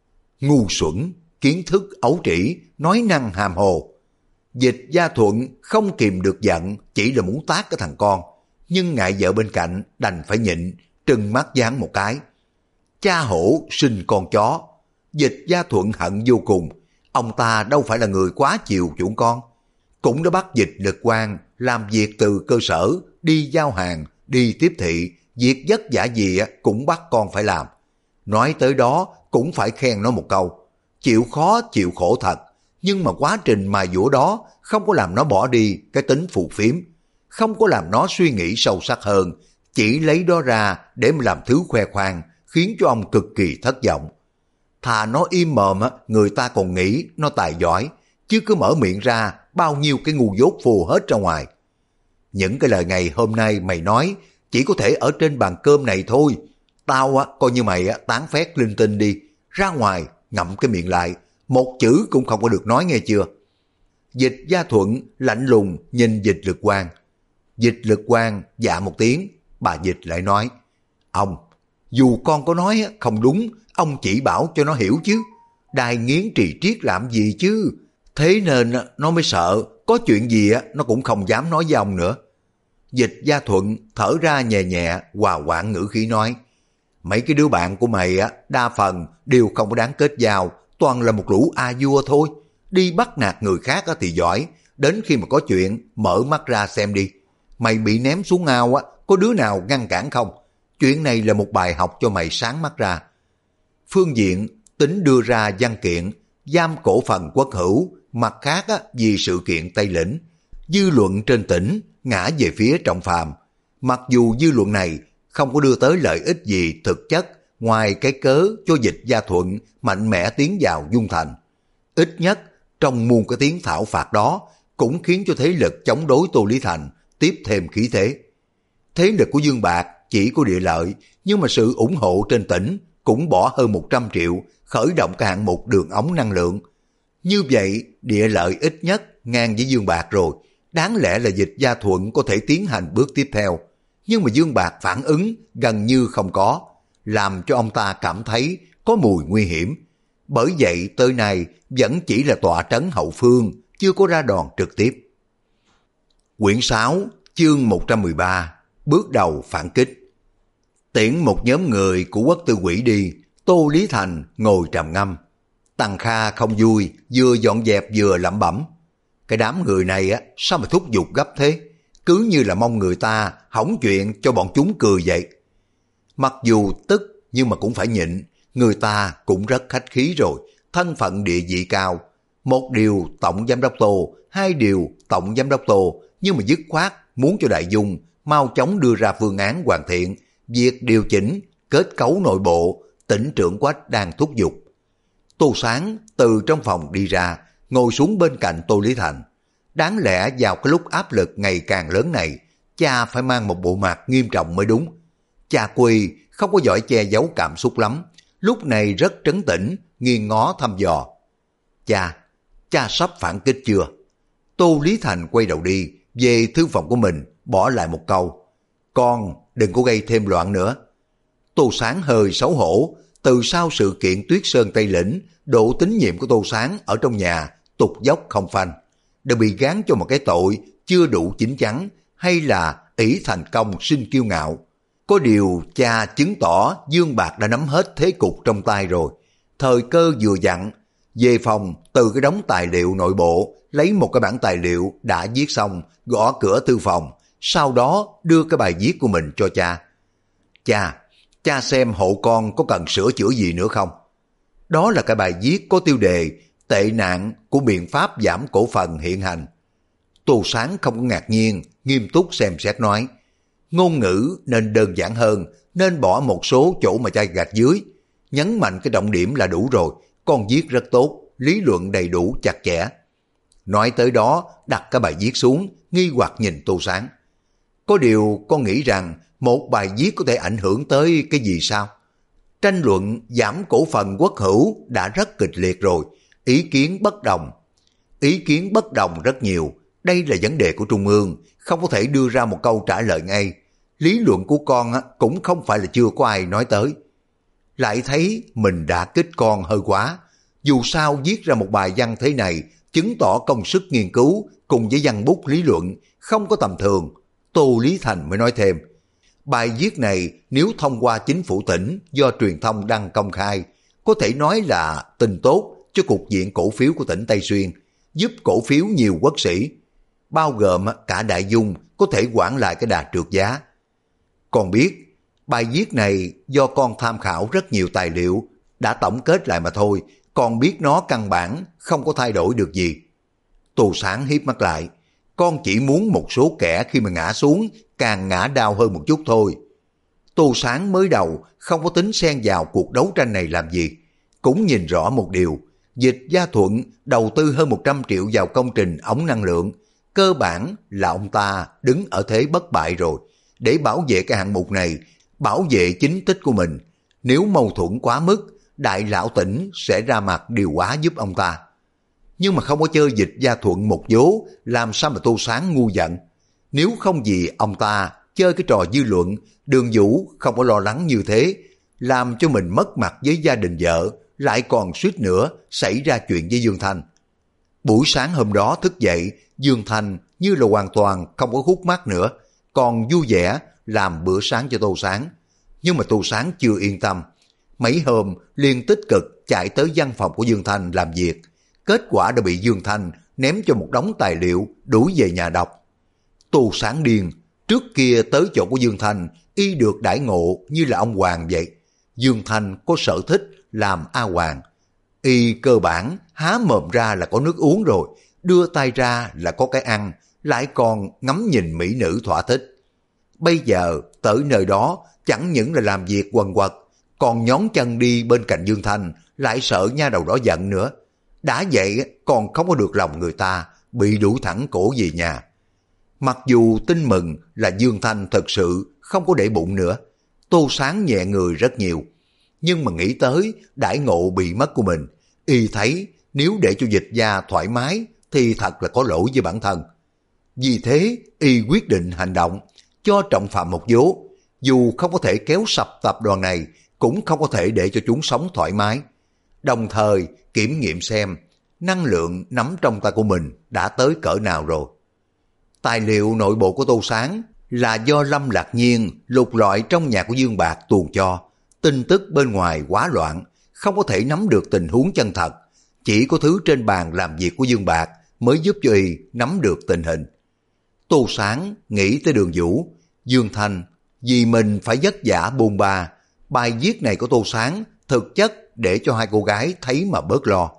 Ngu xuẩn, kiến thức ấu trĩ, nói năng hàm hồ. Dịch Gia Thuận không kìm được giận, chỉ là muốn tát cái thằng con. Nhưng ngại vợ bên cạnh đành phải nhịn, trừng mắt giáng một cái. Cha hổ sinh con chó. Dịch Gia Thuận hận vô cùng. Ông ta đâu phải là người quá chiều chuộng con. Cũng đã bắt Dịch Lực Quang làm việc từ cơ sở, đi giao hàng, đi tiếp thị, việc vất vả gì cũng bắt con phải làm. Nói tới đó cũng phải khen nó một câu. Chịu khó chịu khổ thật, nhưng mà quá trình mài dũa đó không có làm nó bỏ đi cái tính phù phiếm, không có làm nó suy nghĩ sâu sắc hơn, chỉ lấy đó ra để mà làm thứ khoe khoang, khiến cho ông cực kỳ thất vọng. Thà nó im mồm người ta còn nghĩ nó tài giỏi, chứ cứ mở miệng ra bao nhiêu cái ngu dốt phù hết ra ngoài. Những cái lời ngày hôm nay mày nói chỉ có thể ở trên bàn cơm này thôi. Tao coi như mày tán phét linh tinh đi, ra ngoài ngậm cái miệng lại, một chữ cũng không có được nói nghe chưa? Dịch Gia Thuận lạnh lùng nhìn Dịch Lực Quang. Dịch Lực Quang dạ một tiếng, bà Dịch lại nói, ông, dù con có nói không đúng, ông chỉ bảo cho nó hiểu chứ. Đài nghiến trì triết làm gì chứ? Thế nên nó mới sợ, có chuyện gì nó cũng không dám nói với ông nữa. Dịch Gia Thuận thở ra nhẹ nhẹ, hòa hoãn ngữ khí nói, mấy cái đứa bạn của mày đa phần đều không có đáng kết giao, toàn là một lũ a vua thôi. Đi bắt nạt người khác thì giỏi, đến khi mà có chuyện mở mắt ra xem đi. Mày bị ném xuống ao có đứa nào ngăn cản không? Chuyện này là một bài học cho mày sáng mắt ra. Phương Diện tính đưa ra văn kiện giam cổ phần Quốc Hữu mặt khác vì sự kiện Tây Lĩnh, dư luận trên tỉnh ngã về phía Trọng Phàm. Mặc dù dư luận này không có đưa tới lợi ích gì thực chất ngoài cái cớ cho Dịch Gia Thuận mạnh mẽ tiến vào Dung Thành. Ít nhất trong muôn cái tiếng thảo phạt đó cũng khiến cho thế lực chống đối Tô Lý Thành tiếp thêm khí thế. Thế lực của Dương Bạc chỉ có địa lợi, nhưng mà sự ủng hộ trên tỉnh cũng bỏ hơn 100 triệu khởi động cái hạng mục đường ống năng lượng. Như vậy địa lợi ít nhất ngang với Dương Bạc rồi, đáng lẽ là Dịch Gia Thuận có thể tiến hành bước tiếp theo. Nhưng mà Dương Bạc phản ứng gần như không có, làm cho ông ta cảm thấy có mùi nguy hiểm. Bởi vậy tới nay vẫn chỉ là tọa trấn hậu phương, chưa có ra đòn trực tiếp. Quyển 6, chương 113, bước đầu phản kích. Tiễn một nhóm người của Quốc Tư Quỷ đi, Tô Lý Thành ngồi trầm ngâm. Tăng Kha không vui, vừa dọn dẹp vừa lẩm bẩm. Cái đám người này sao mà thúc giục gấp thế? Cứ như là mong người ta hỏng chuyện cho bọn chúng cười vậy. Mặc dù tức nhưng mà cũng phải nhịn, người ta cũng rất khách khí rồi, thân phận địa vị cao. Một điều tổng giám đốc Tô, hai điều tổng giám đốc Tô, nhưng mà dứt khoát muốn cho Đại Dung mau chóng đưa ra phương án hoàn thiện, việc điều chỉnh, kết cấu nội bộ, tỉnh trưởng Quách đang thúc giục. Tô Sáng từ trong phòng đi ra, ngồi xuống bên cạnh Tô Lý Thành. Đáng lẽ vào cái lúc áp lực ngày càng lớn này, cha phải mang một bộ mặt nghiêm trọng mới đúng. Cha Quy không có giỏi che giấu cảm xúc lắm, lúc này rất trấn tĩnh, nghiêng ngó thăm dò. Cha sắp phản kích chưa? Tô Lý Thành quay đầu đi, về thư phòng của mình, bỏ lại một câu. Con đừng có gây thêm loạn nữa. Tô Sáng hơi xấu hổ, từ sau sự kiện Tuyết Sơn Tây Lĩnh, độ tín nhiệm của Tô Sáng ở trong nhà tụt dốc không phanh, đã bị gán cho một cái tội chưa đủ chín chắn, hay là ỷ thành công sinh kiêu ngạo. Có điều cha chứng tỏ Dương Bạc đã nắm hết thế cục trong tay rồi. Thời cơ vừa dặn, về phòng từ cái đống tài liệu nội bộ lấy một cái bản tài liệu đã viết xong, gõ cửa thư phòng, sau đó đưa cái bài viết của mình cho cha. Cha xem hộ con có cần sửa chữa gì nữa không? Đó là cái bài viết có tiêu đề tệ nạn của biện pháp giảm cổ phần hiện hành. Tô Sáng không có ngạc nhiên, nghiêm túc xem xét nói. Ngôn ngữ nên đơn giản hơn, nên bỏ một số chỗ mà chai gạch dưới. Nhấn mạnh cái trọng điểm là đủ rồi, con viết rất tốt, lý luận đầy đủ chặt chẽ. Nói tới đó, đặt cái bài viết xuống, nghi hoặc nhìn Tô Sáng. Có điều con nghĩ rằng một bài viết có thể ảnh hưởng tới cái gì sao? Tranh luận giảm cổ phần quốc hữu đã rất kịch liệt rồi, ý kiến bất đồng rất nhiều. Đây là vấn đề của Trung ương, không có thể đưa ra một câu trả lời ngay. Lý luận của con cũng không phải là chưa có ai nói tới. Lại thấy mình đã kích con hơi quá. Dù sao viết ra một bài văn thế này, chứng tỏ công sức nghiên cứu cùng với văn bút lý luận không có tầm thường. Tô Lý Thành mới nói thêm, bài viết này nếu thông qua chính phủ tỉnh do truyền thông đăng công khai, có thể nói là tin tốt cho cục diện cổ phiếu của tỉnh Tây Xuyên, giúp cổ phiếu nhiều quốc sĩ, bao gồm cả Đại Dung có thể quản lại cái đà trượt giá. Con biết, bài viết này do con tham khảo rất nhiều tài liệu, đã tổng kết lại mà thôi, con biết nó căn bản không có thay đổi được gì. Tô Sáng hiếp mắt lại, con chỉ muốn một số kẻ khi mà ngã xuống càng ngã đau hơn một chút thôi. Tô Sáng mới đầu không có tính xen vào cuộc đấu tranh này làm gì, cũng nhìn rõ một điều, Dịch Gia Thuận đầu tư hơn 100 triệu vào công trình ống năng lượng, cơ bản là ông ta đứng ở thế bất bại rồi, để bảo vệ cái hạng mục này, bảo vệ chính tích của mình. Nếu mâu thuẫn quá mức, đại lão tỉnh sẽ ra mặt điều hóa giúp ông ta. Nhưng mà không có chơi Dịch Gia Thuận một vố, làm sao mà Tô Sáng ngu giận. Nếu không vì ông ta chơi cái trò dư luận, Đường Vũ không có lo lắng như thế, làm cho mình mất mặt với gia đình vợ, lại còn suýt nữa xảy ra chuyện với Dương Thanh. Buổi sáng hôm đó thức dậy, Dương Thanh như là hoàn toàn không có khúc mắc nữa, còn vui vẻ làm bữa sáng cho Tô Sáng. Nhưng mà Tô Sáng chưa yên tâm. Mấy hôm liền tích cực chạy tới văn phòng của Dương Thanh làm việc. Kết quả đã bị Dương Thanh ném cho một đống tài liệu đuổi về nhà đọc. Tô Sáng điên, trước kia tới chỗ của Dương Thanh y được đãi ngộ như là ông hoàng vậy. Dương Thanh có sở thích làm A Hoàng. Y cơ bản há mồm ra là có nước uống rồi, đưa tay ra là có cái ăn, lại còn ngắm nhìn mỹ nữ thỏa thích. Bây giờ tới nơi đó chẳng những là làm việc quần quật, còn nhón chân đi bên cạnh Dương Thanh, lại sợ nha đầu đó giận nữa. Đã vậy còn không có được lòng người ta, bị đuổi thẳng cổ về nhà. Mặc dù tin mừng là Dương Thanh thật sự không có để bụng nữa, Tô Sáng nhẹ người rất nhiều. Nhưng mà nghĩ tới đãi ngộ bị mất của mình, y thấy nếu để cho Dịch gia thoải mái thì thật là có lỗi với bản thân. Vì thế y quyết định hành động, cho Trọng Phạm một vố. Dù không có thể kéo sập tập đoàn này, cũng không có thể để cho chúng sống thoải mái. Đồng thời kiểm nghiệm xem năng lượng nắm trong tay của mình đã tới cỡ nào rồi. Tài liệu nội bộ của Tô Sáng là do Lâm Lạc Nhiên lục lọi trong nhà của Dương Bạc tuồn cho. Tin tức bên ngoài quá loạn, không có thể nắm được tình huống chân thật. Chỉ có thứ trên bàn làm việc của Dương Bạc mới giúp cho y nắm được tình hình. Tô Sáng nghĩ tới Đường Vũ, Dương Thanh, vì mình phải vất vả bôn ba. Bài viết này của Tô Sáng thực chất để cho hai cô gái thấy mà bớt lo.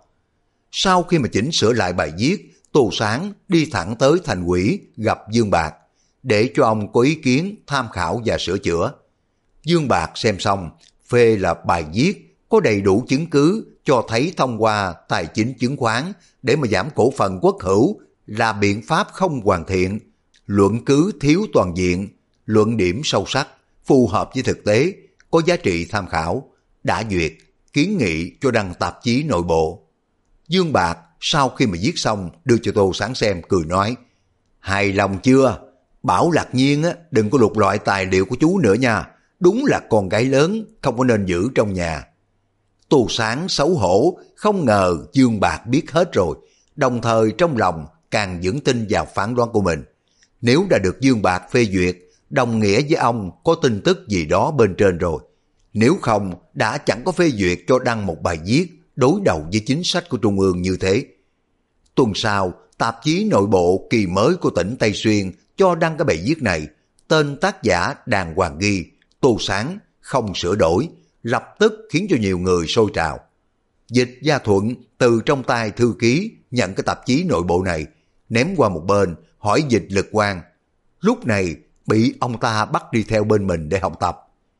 Sau khi mà chỉnh sửa lại bài viết, Tô Sáng đi thẳng tới thành ủy gặp Dương Bạc, để cho ông có ý kiến tham khảo và sửa chữa. Dương Bạc xem xong, phê là bài viết có đầy đủ chứng cứ cho thấy thông qua tài chính chứng khoán để mà giảm cổ phần quốc hữu là biện pháp không hoàn thiện, luận cứ thiếu toàn diện, luận điểm sâu sắc, phù hợp với thực tế, có giá trị tham khảo, đã duyệt, kiến nghị cho đăng tạp chí nội bộ. Dương Bạc sau khi mà viết xong đưa cho Tô Sáng xem, cười nói: hài lòng chưa? Bảo Lạc Nhiên đừng có lục loại tài liệu của chú nữa nha, đúng là con gái lớn, không có nên giữ trong nhà. Tô Sáng xấu hổ, không ngờ Dương Bạc biết hết rồi, đồng thời trong lòng càng vững tin vào phán đoán của mình. Nếu đã được Dương Bạc phê duyệt, đồng nghĩa với ông có tin tức gì đó bên trên rồi. Nếu không, đã chẳng có phê duyệt cho đăng một bài viết đối đầu với chính sách của Trung ương như thế. Tuần sau, tạp chí nội bộ kỳ mới của tỉnh Tây Xuyên cho đăng cái bài viết này, tên tác giả đàng hoàng ghi, Tô Sáng, không sửa đổi, lập tức khiến cho nhiều người sôi trào. Dịch Gia Thuận từ trong tay thư ký nhận cái tạp chí nội bộ này, ném qua một bên, hỏi Dịch Lực Quang. Lúc này bị ông ta bắt đi theo bên mình để học tập.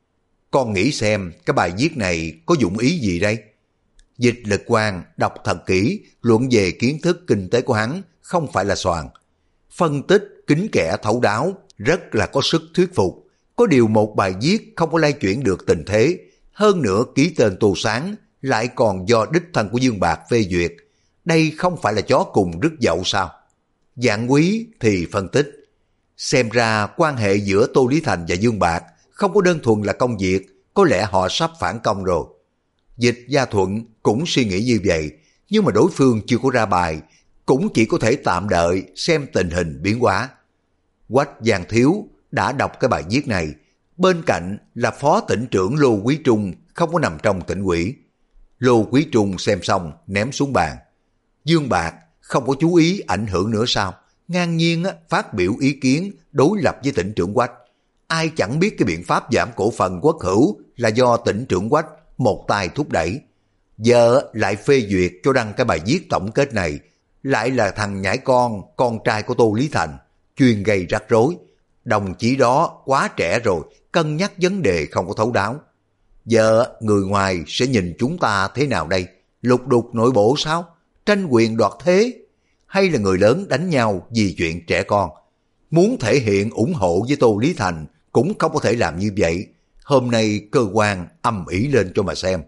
Con nghĩ xem cái bài viết này có dụng ý gì đây? Dịch Lực Quang đọc thật kỹ, luận về kiến thức kinh tế của hắn không phải là soàn. Phân tích kín kẽ thấu đáo, rất là có sức thuyết phục. Có điều một bài viết không có lay chuyển được tình thế, hơn nữa ký tên Tô Sáng lại còn do đích thân của Dương Bạc phê duyệt. Đây không phải là chó cùng rứt dậu sao? Dạng Quý thì phân tích, xem ra quan hệ giữa Tô Lý Thành và Dương Bạc không có đơn thuần là công việc, có lẽ họ sắp phản công rồi. Dịch Gia Thuận cũng suy nghĩ như vậy, nhưng mà đối phương chưa có ra bài, cũng chỉ có thể tạm đợi xem tình hình biến hóa. Quách Giang Thiếu đã đọc cái bài viết này, bên cạnh là Phó Tỉnh trưởng Lô Quý Trung không có nằm trong tỉnh ủy. Lô Quý Trung xem xong ném xuống bàn. Dương Bạc không có chú ý ảnh hưởng nữa sao? Ngang nhiên phát biểu ý kiến đối lập với tỉnh trưởng Quách. Ai chẳng biết cái biện pháp giảm cổ phần quốc hữu là do tỉnh trưởng Quách một tay thúc đẩy. Giờ lại phê duyệt cho đăng cái bài viết tổng kết này, lại là thằng nhãi con trai của Tô Lý Thành, chuyên gây rắc rối. Đồng chí đó quá trẻ rồi, cân nhắc vấn đề không có thấu đáo. Giờ người ngoài sẽ nhìn chúng ta thế nào đây? Lục đục nội bộ sao? Tranh quyền đoạt thế? Hay là người lớn đánh nhau vì chuyện trẻ con? Muốn thể hiện ủng hộ với Tô Lý Thành cũng không có thể làm như vậy. Hôm nay cơ quan âm ỉ lên cho mà xem.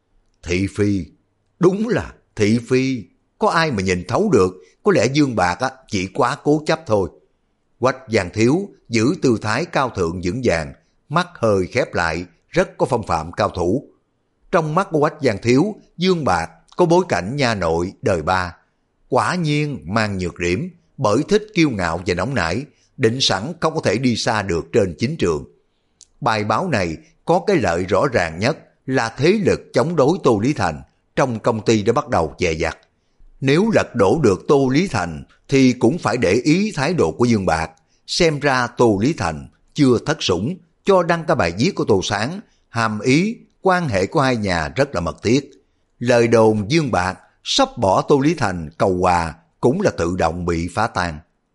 Thị phi, đúng là thị phi, có ai mà nhìn thấu được, có lẽ Dương Bạc chỉ quá cố chấp thôi. Quách Giang Thiếu giữ tư thái cao thượng vững vàng, mắt hơi khép lại, rất có phong phạm cao thủ. Trong mắt của Quách Giang Thiếu, Dương Bạc có bối cảnh nha nội đời ba, quả nhiên mang nhược điểm, bởi thích kiêu ngạo và nóng nảy, định sẵn không có thể đi xa được trên chính trường. Bài báo này có cái lợi rõ ràng nhất là thế lực chống đối Tô Lý Thành trong công ty đã bắt đầu dè dặt. Nếu lật đổ được Tô Lý Thành thì cũng phải để ý thái độ của Dương Bạc. Xem ra Tô Lý Thành chưa thất sủng, cho đăng cái bài viết của Tô Sáng, hàm ý quan hệ của hai nhà rất là mật thiết. Lời đồn Dương Bạc sắp bỏ Tô Lý Thành cầu hòa cũng là tự động bị phá tan.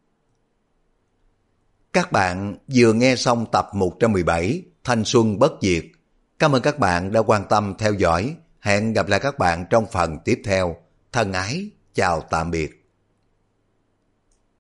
Các bạn vừa nghe xong tập 117 Thanh Xuân Bất Diệt. Cảm ơn các bạn đã quan tâm theo dõi. Hẹn gặp lại các bạn trong phần tiếp theo. Thân ái, chào tạm biệt.